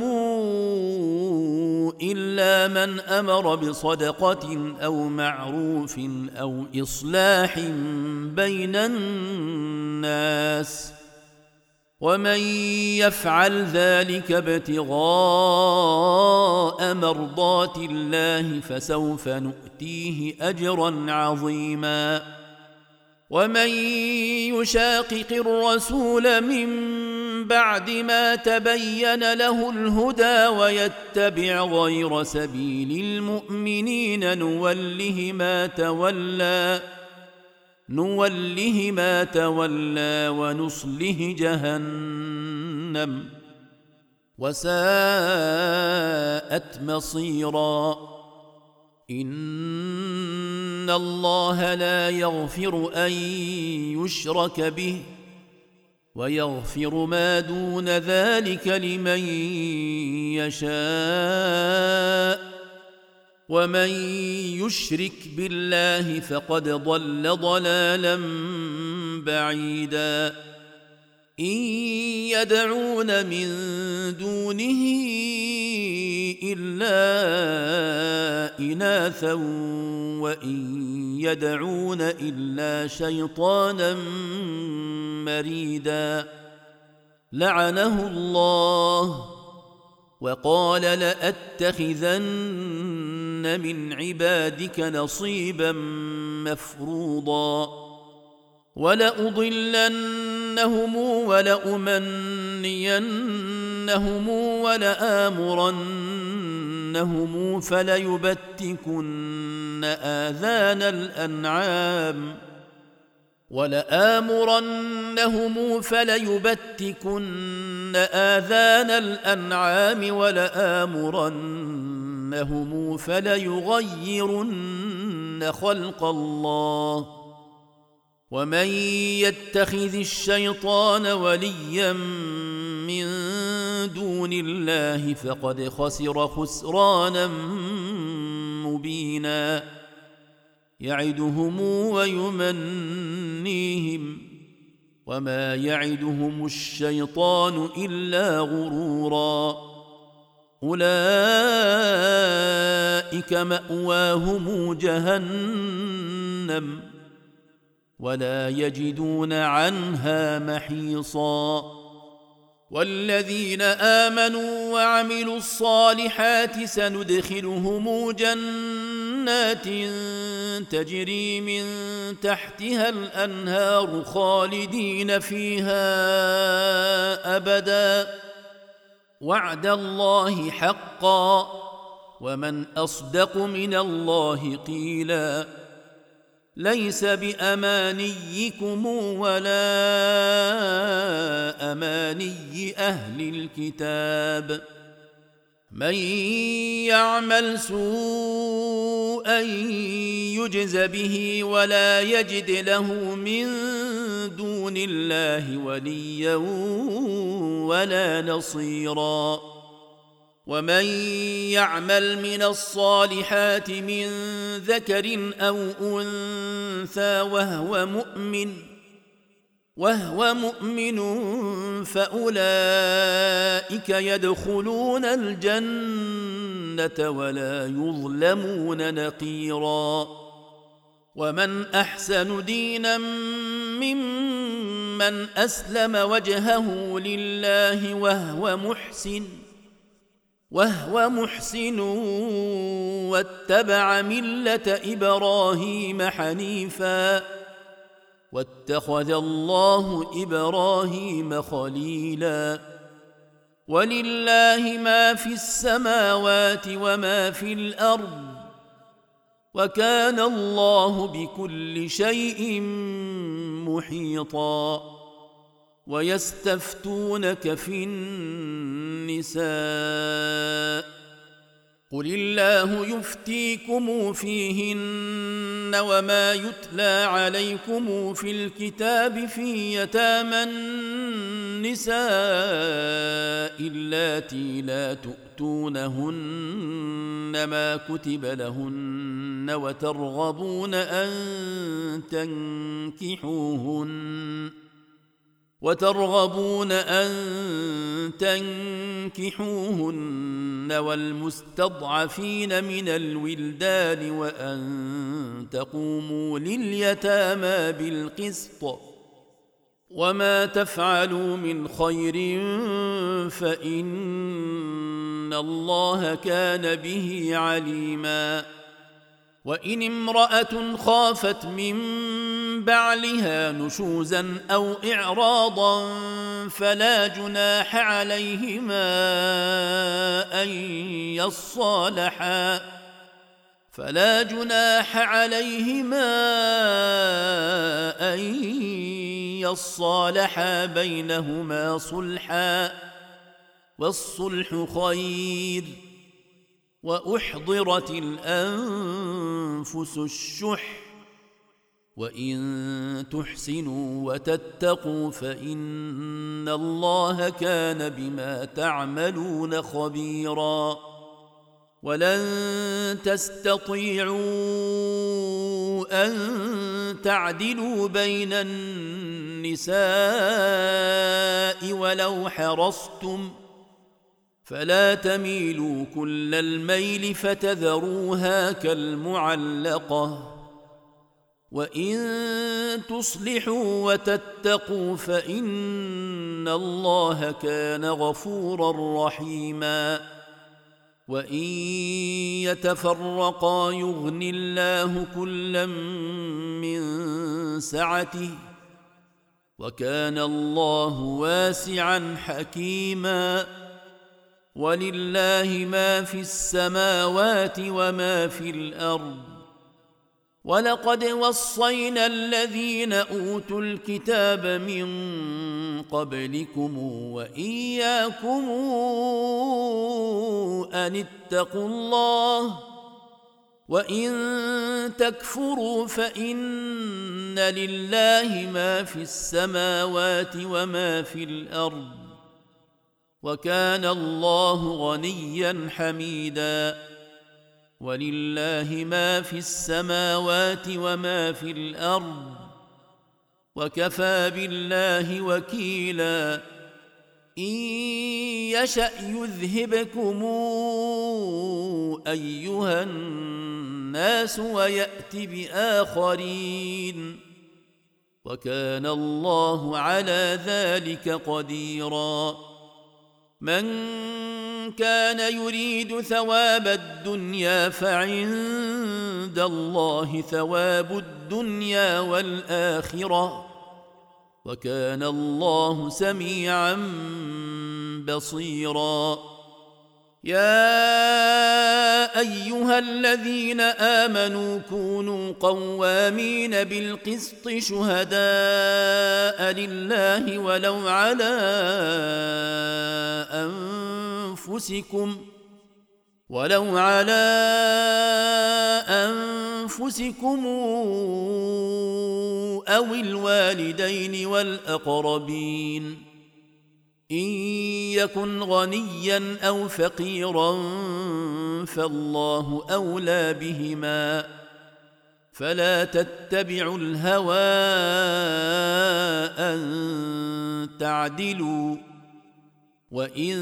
إلا من أمر بصدقة أو معروف أو إصلاح بين الناس ومن يفعل ذلك ابتغاء مرضات الله فسوف نؤتيه أجرا عظيما. ومن يشاقق الرسول من بعد ما تبين له الهدى ويتبع غير سبيل المؤمنين نوله ما تولى ونصله جهنم وساءت مصيرا. إن الله لا يغفر أن يشرك به ويغفر ما دون ذلك لمن يشاء ومن يشرك بالله فقد ضل ضلالا بعيدا. إن يدعون من دونه إلا إناثا وإن يدعون إلا شيطانا مريدا لعنه الله وقال لأتخذن من عبادك نصيبا مفروضا ولأضلنهم ولأمنينهم ولآمرنهم فليبتكن آذان الأنعام ولآمرنهم فليغيرن خلق الله. ومن يتخذ الشيطان وليا من دون الله فقد خسر خسرانا مبينا. يعدهم ويمنيهم وما يعدهم الشيطان إلا غرورا. أولئك مأواهم جهنم ولا يجدون عنها محيصا. والذين آمنوا وعملوا الصالحات سندخلهم جنات تجري من تحتها الأنهار خالدين فيها أبدا وعد الله حقا ومن أصدق من الله قيلا. ليس بأمانيكم ولا أماني أهل الكتاب. من يعمل سوءا يجز به ولا يجد له من دون الله وليا ولا نصيرا. ومن يعمل من الصالحات من وهو مؤمن فأولئك يدخلون الجنة ولا يظلمون نقيرا. ومن أحسن دينا ممن أسلم وجهه لله وهو محسن واتبع ملة إبراهيم حنيفا واتخذ الله إبراهيم خليلا. ولله ما في السماوات وما في الأرض وكان الله بكل شيء محيطا. ويستفتونك في النساء قل الله يفتيكم فيهن وما يتلى عليكم في الكتاب في يتامى النساء اللاتي لا تؤتونهن ما كتب لهن وترغبون أن تنكحوهن والمستضعفين من الولدان وأن تقوموا لليتامى بالقسط وما تفعلوا من خير فإن الله كان به عليما. وإن امرأة خافت من بعلها نشوزا أو إعراضا فلا جناح عليهما أن يصالحا بينهما صلحا والصلح خير. وأحضرت الأنفس الشح وإن تحسنوا وتتقوا فإن الله كان بما تعملون خبيرا. ولن تستطيعوا أن تعدلوا بين النساء ولو حرصتم فلا تميلوا كل الميل فتذروها كالمعلقة. وإن تصلحوا وتتقوا فإن الله كان غفورا رحيما. وإن يتفرقا يغن الله كلا من سعته وكان الله واسعا حكيما. ولله ما في السماوات وما في الأرض ولقد وصينا الذين أوتوا الكتاب من قبلكم وإياكم أن اتقوا الله وإن تكفروا فإن لله ما في السماوات وما في الأرض وكان الله غنيا حميدا. ولله ما في السماوات وما في الأرض وكفى بالله وكيلا. إن يشأ يذهبكم أيها الناس ويأت بآخرين وكان الله على ذلك قديرا. من كان يريد ثواب الدنيا فعند الله ثواب الدنيا والآخرة وكان الله سميعا بصيرا. يا أيها الذين آمنوا كونوا قوامين بالقسط شهداء لله ولو على أنفسكم أو الوالدين والأقربين إن يكن غنيا أو فقيرا فالله أولى بهما فلا تتبعوا الهوى أن تعدلوا وإن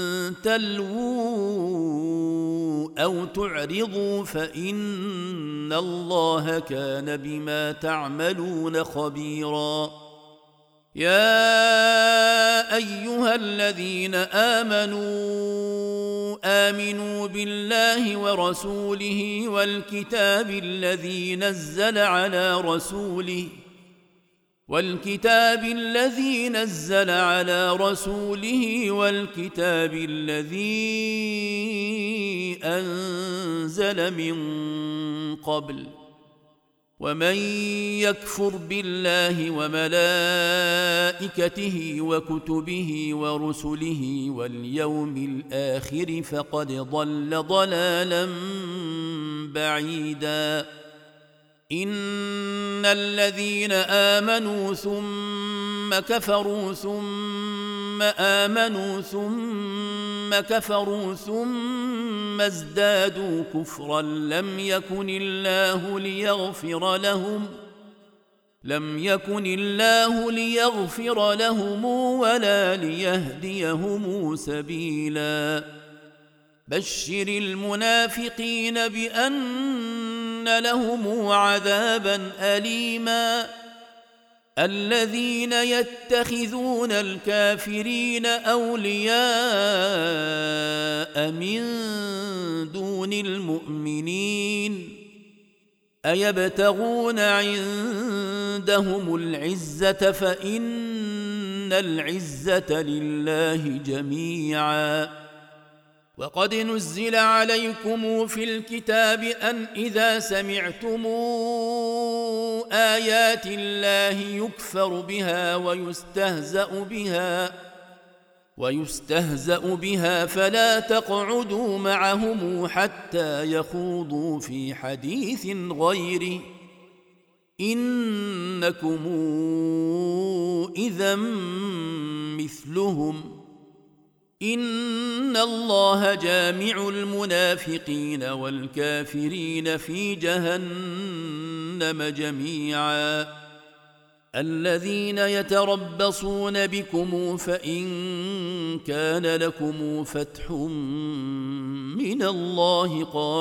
تلووا أو تعرضوا فإن الله كان بما تعملون خبيرا. يا أيها الذين آمنوا بالله ورسوله والكتاب الذي نزل على رسوله والكتاب الذي أنزل من قبل ومن يكفر بالله وملائكته وكتبه ورسله واليوم الآخر فقد ضل ضلالا بعيدا. إن الذين آمنوا ثم كفروا ثم آمنوا ثم كفروا ثم ازدادوا كفرا لم يكن الله ليغفر لهم ولا ليهديهم سبيلا. بشر المنافقين بأن لهم عذابا أليما. الذين يتخذون الكافرين أولياء من دون المؤمنين أيبتغون عندهم العزة فإن العزة لله جميعا. وقد نزل عليكم في الكتاب أن إذا سمعتم آيات الله يكفر بها ويستهزأ بها فلا تقعدوا معهم حتى يخوضوا في حديث غيره إنكم إذا مثلهم. إن الله جامع المنافقين والكافرين في جهنم جميعا. الذين يتربصون بكم فإن كان لكم فتح من الله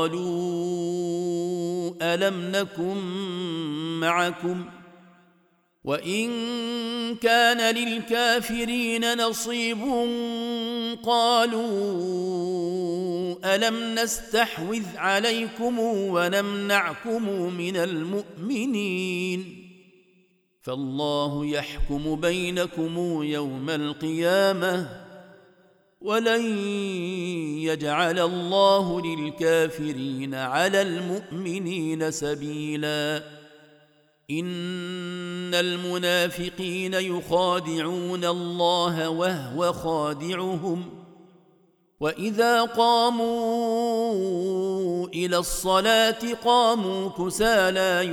قالوا ألم نكن معكم وإن كان للكافرين نصيب قالوا ألم نستحوذ عليكم ونمنعكم من المؤمنين فالله يحكم بينكم يوم القيامة ولن يجعل الله للكافرين على المؤمنين سبيلا. إن المنافقين يخادعون الله وهو خادعهم وإذا قاموا إلى الصلاة قاموا كسالى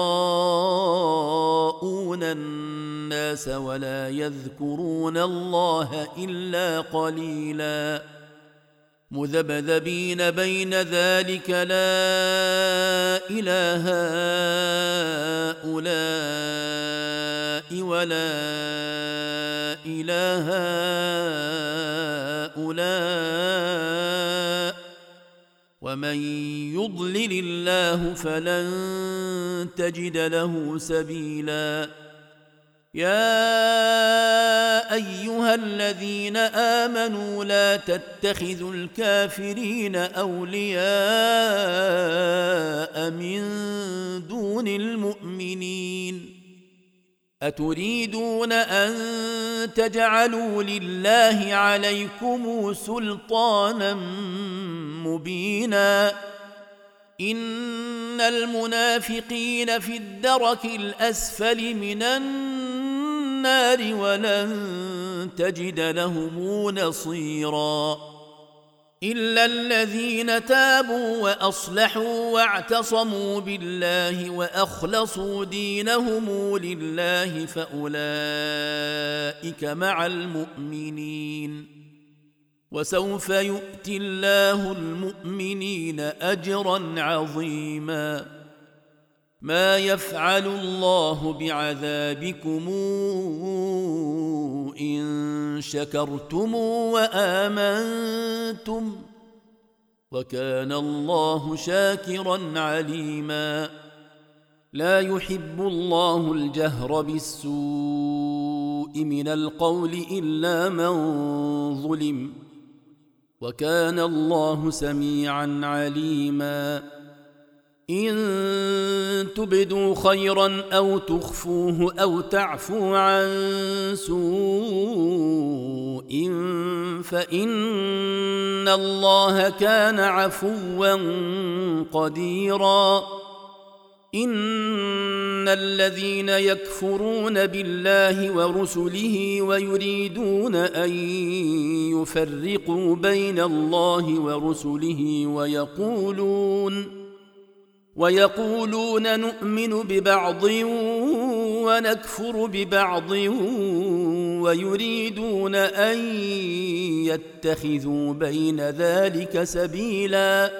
يراءون الناس ولا يذكرون الله إلا قليلا. مذبذبين بين ذلك لا إله هؤلاء ولا إله هؤلاء ومن يضلل الله فلن تجد له سبيلا. يا أيها الذين آمنوا لا تتخذوا الكافرين أولياء من دون المؤمنين أتريدون أن تجعلوا لله عليكم سلطانا مبينا. إن المنافقين في الدرك الأسفل من النار ولن تجد لهم نصيرا إلا الذين تابوا وأصلحوا واعتصموا بالله وأخلصوا دينهم لله فأولئك مع المؤمنين وسوف يؤتي الله المؤمنين أجرا عظيما. ما يفعل الله بعذابكم إن شكرتم وآمنتم وكان الله شاكرا عليما لا يحب الله الجهر بالسوء من القول إلا من ظلم وكان الله سميعا عليما إن تبدوا خيرا أو تخفوه أو تعفوا عن سوء فإن الله كان عفوا قديرا إن الذين يكفرون بالله ورسله ويريدون أن يفرقوا بين الله ورسله ويقولون نؤمن ببعض ونكفر ببعض ويريدون أن يتخذوا بين ذلك سبيلا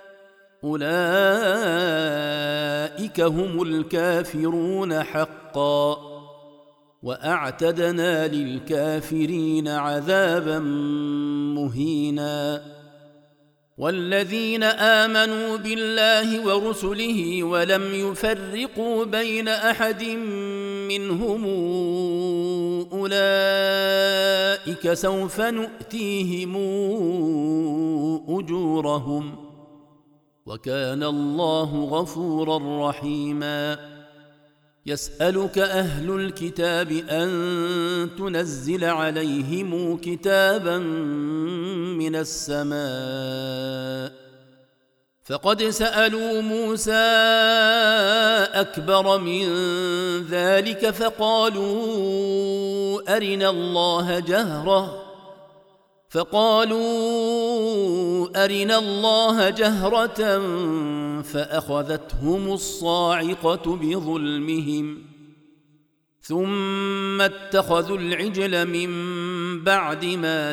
أولئك هم الكافرون حقا وأعتدنا للكافرين عذابا مهينا والذين آمنوا بالله ورسله ولم يفرقوا بين أحد منهم أولئك سوف نؤتيهم أجورهم وكان الله غفورا رحيما يسألك أهل الكتاب أن تنزل عليهم كتابا من السماء فقد سألوا موسى أكبر من ذلك فقالوا أرنا الله جهرة فأخذتهم الصاعقة بظلمهم ثم اتخذوا العجل من بعد ما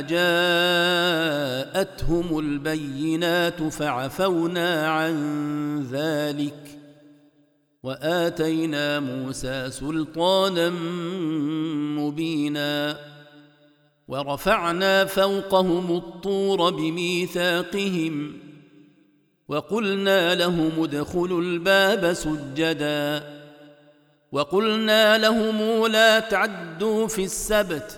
جاءتهم البينات فعفونا عن ذلك وآتينا موسى سلطانا مبينا ورفعنا فوقهم الطور بميثاقهم وقلنا لهم ادخلوا الباب سجدا وقلنا لهم لا تعدوا في السبت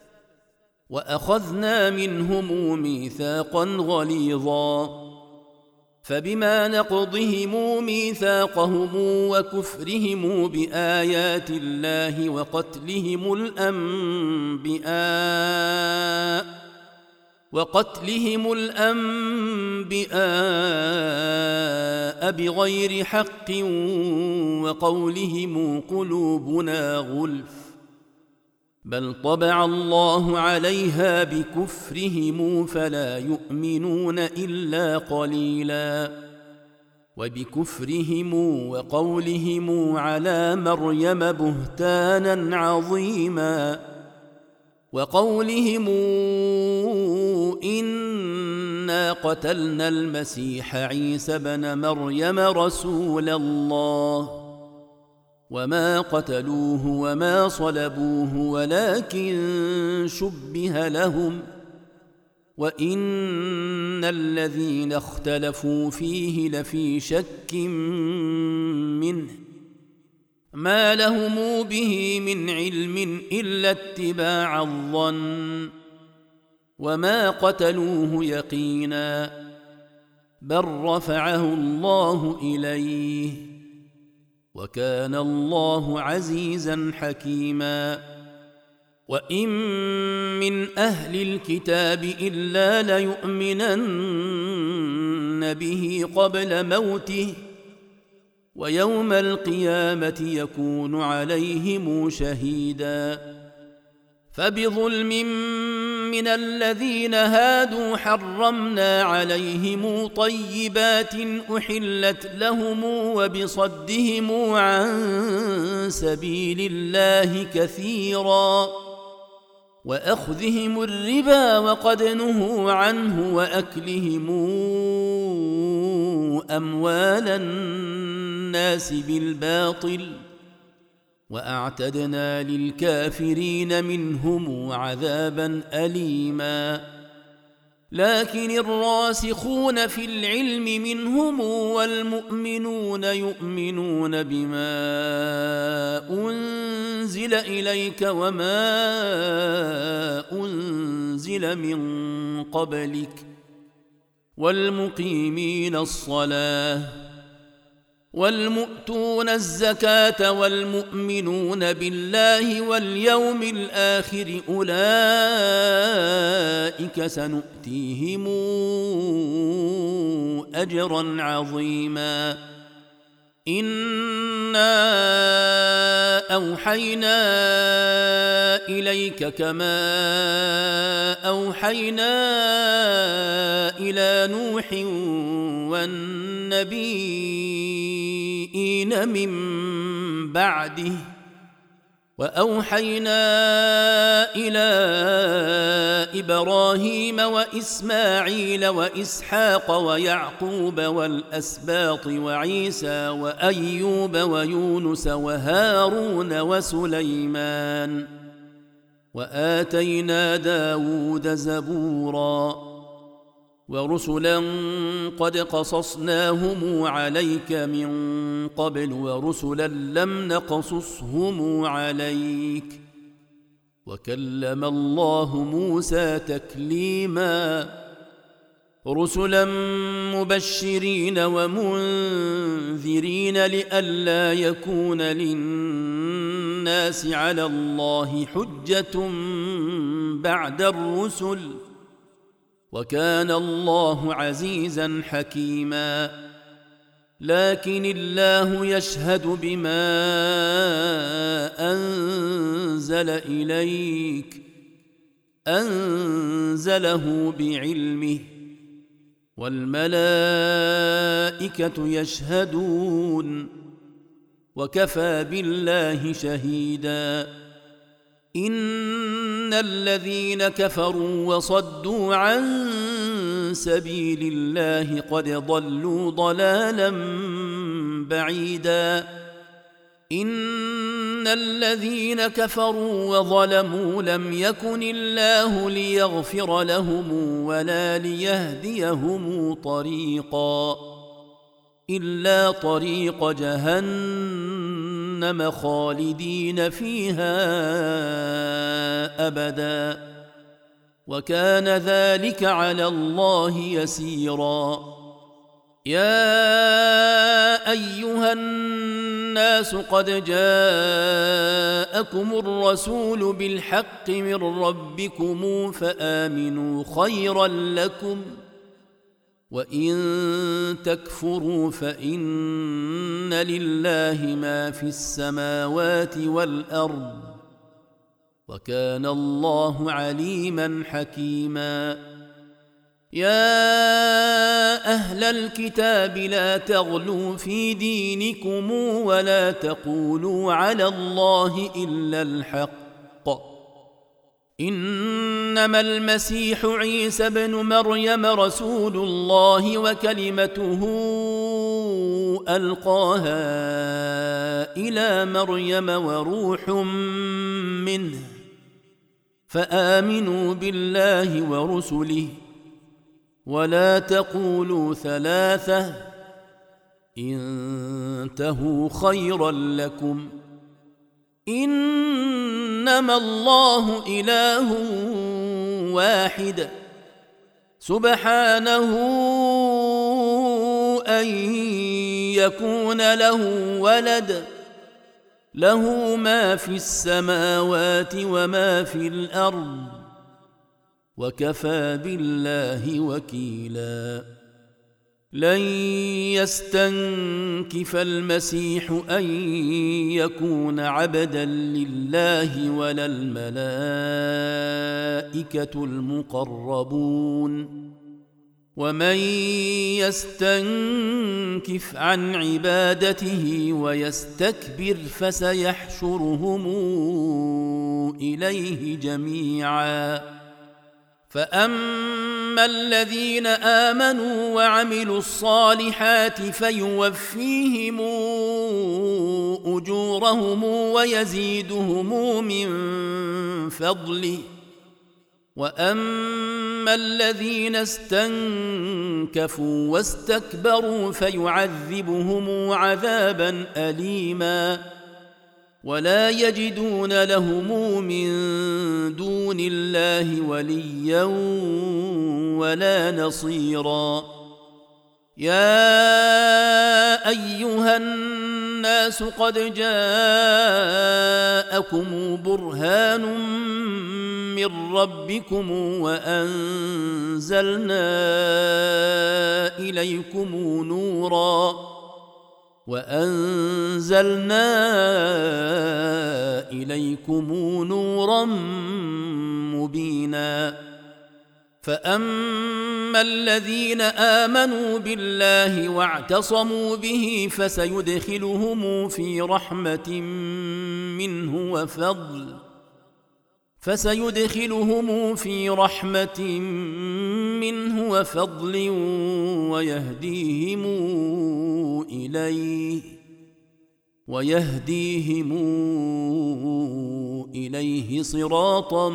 وأخذنا منهم ميثاقا غليظا فبما نقضهم ميثاقهم وكفرهم بآيات الله وقتلهم الأنبياء بغير حق وقولهم قلوبنا غلف بل طبع الله عليها بكفرهم فلا يؤمنون إلا قليلا وبكفرهم وقولهم على مريم بهتانا عظيما وقولهم إنا قتلنا المسيح عيسى بن مريم رسول الله وما قتلوه وما صلبوه ولكن شبه لهم وإن الذين اختلفوا فيه لفي شك منه ما لهم به من علم إلا اتباع الظن وما قتلوه يقينا بل رفعه الله إليه وكان الله عزيزا حكيما وإن من أهل الكتاب إلا ليؤمنن به قبل موته ويوم القيامة يكون عليهم شهيدا فبظلم من الذين هادوا حرمنا عليهم طيبات أحلت لهم وبصدهم عن سبيل الله كثيرا وأخذهم الربا وقد نهوا عنه وأكلهم أموال للناس بالباطل وأعتدنا للكافرين منهم عذابا أليما لكن الراسخون في العلم منهم والمؤمنون يؤمنون بما أنزل إليك وما أنزل من قبلك والمقيمين الصلاة والمؤتون الزكاة والمؤمنون بالله واليوم الآخر أولئك سنؤتيهم أجرا عظيما إنا أوحينا إليك كما أوحينا إلى نوح والنبيين من بعده وأوحينا إلى إبراهيم وإسماعيل وإسحاق ويعقوب والأسباط وعيسى وأيوب ويونس وهارون وسليمان وآتينا داود زبورا ورسلا قد قصصناهم عليك من قبل ورسلا لم نقصصهم عليك وكلم الله موسى تكليما رسلا مبشرين ومنذرين لئلا يكون للناس على الله حجة بعد الرسل وكان الله عزيزا حكيما لكن الله يشهد بما أنزل إليك أنزله بعلمه والملائكة يشهدون وكفى بالله شهيدا إن الذين كفروا وصدوا عن سبيل الله قد ضلوا ضلالا بعيدا إن الذين كفروا وظلموا لم يكن الله ليغفر لهم ولا ليهديهم طريقا إلا طريق جهنم خالدين فيها أبدا وكان ذلك على الله يسيرا يا أيها الناس قد جاءكم الرسول بالحق من ربكم فآمنوا خيرا لكم وإن تكفروا فإن لله ما في السماوات والأرض وكان الله عليما حكيما يا أهل الكتاب لا تغلوا في دينكم ولا تقولوا على الله إلا الحق إنما المسيح عيسى بن مريم رسول الله وكلمته ألقاها إلى مريم وروح منه فآمنوا بالله ورسله ولا تقولوا ثلاثة انتهوا خيرا لكم إنما الله إله واحد سبحانه أن يكون له ولد له ما في السماوات وما في الأرض وكفى بالله وكيلا لن يستنكف المسيح أن يكون عبدا لله ولا الملائكة المقربون ومن يستنكف عن عبادته ويستكبر فسيحشرهم إليه جميعا فأما الذين آمنوا وعملوا الصالحات فيوفيهم أجورهم ويزيدهم من فضله، وأما الذين استنكفوا واستكبروا فيعذبهم عذابا أليما ولا يجدون لهم من دون الله وليا ولا نصيرا. يا أيها الناس قد جاءكم برهان من ربكم وأنزلنا إليكم نورا مبينا. فأما الذين آمنوا بالله واعتصموا به فسيدخلهم في رحمة منه وفضل ويهديهم إليه صراطا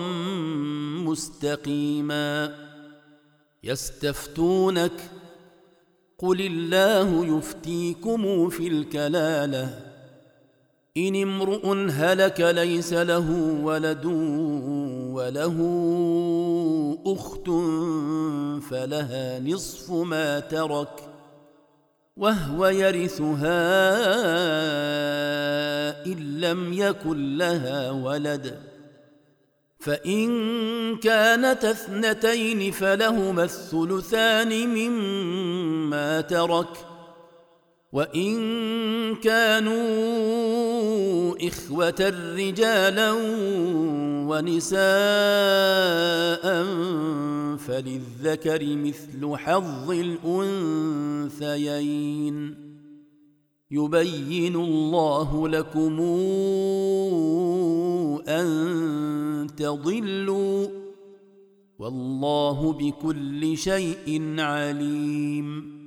مستقيما. يستفتونك قل الله يفتيكم في الكلالة إن امرؤ هلك ليس له ولد وله أخت فلها نصف ما ترك وهو يرثها إن لم يكن لها ولد، فإن كانت اثنتين فلهما الثلثان مما ترك، وإن كانوا إخوة رجالا ونساء فللذكر مثل حظ الأنثيين. يبين الله لكم أن تضلوا والله بكل شيء عليم.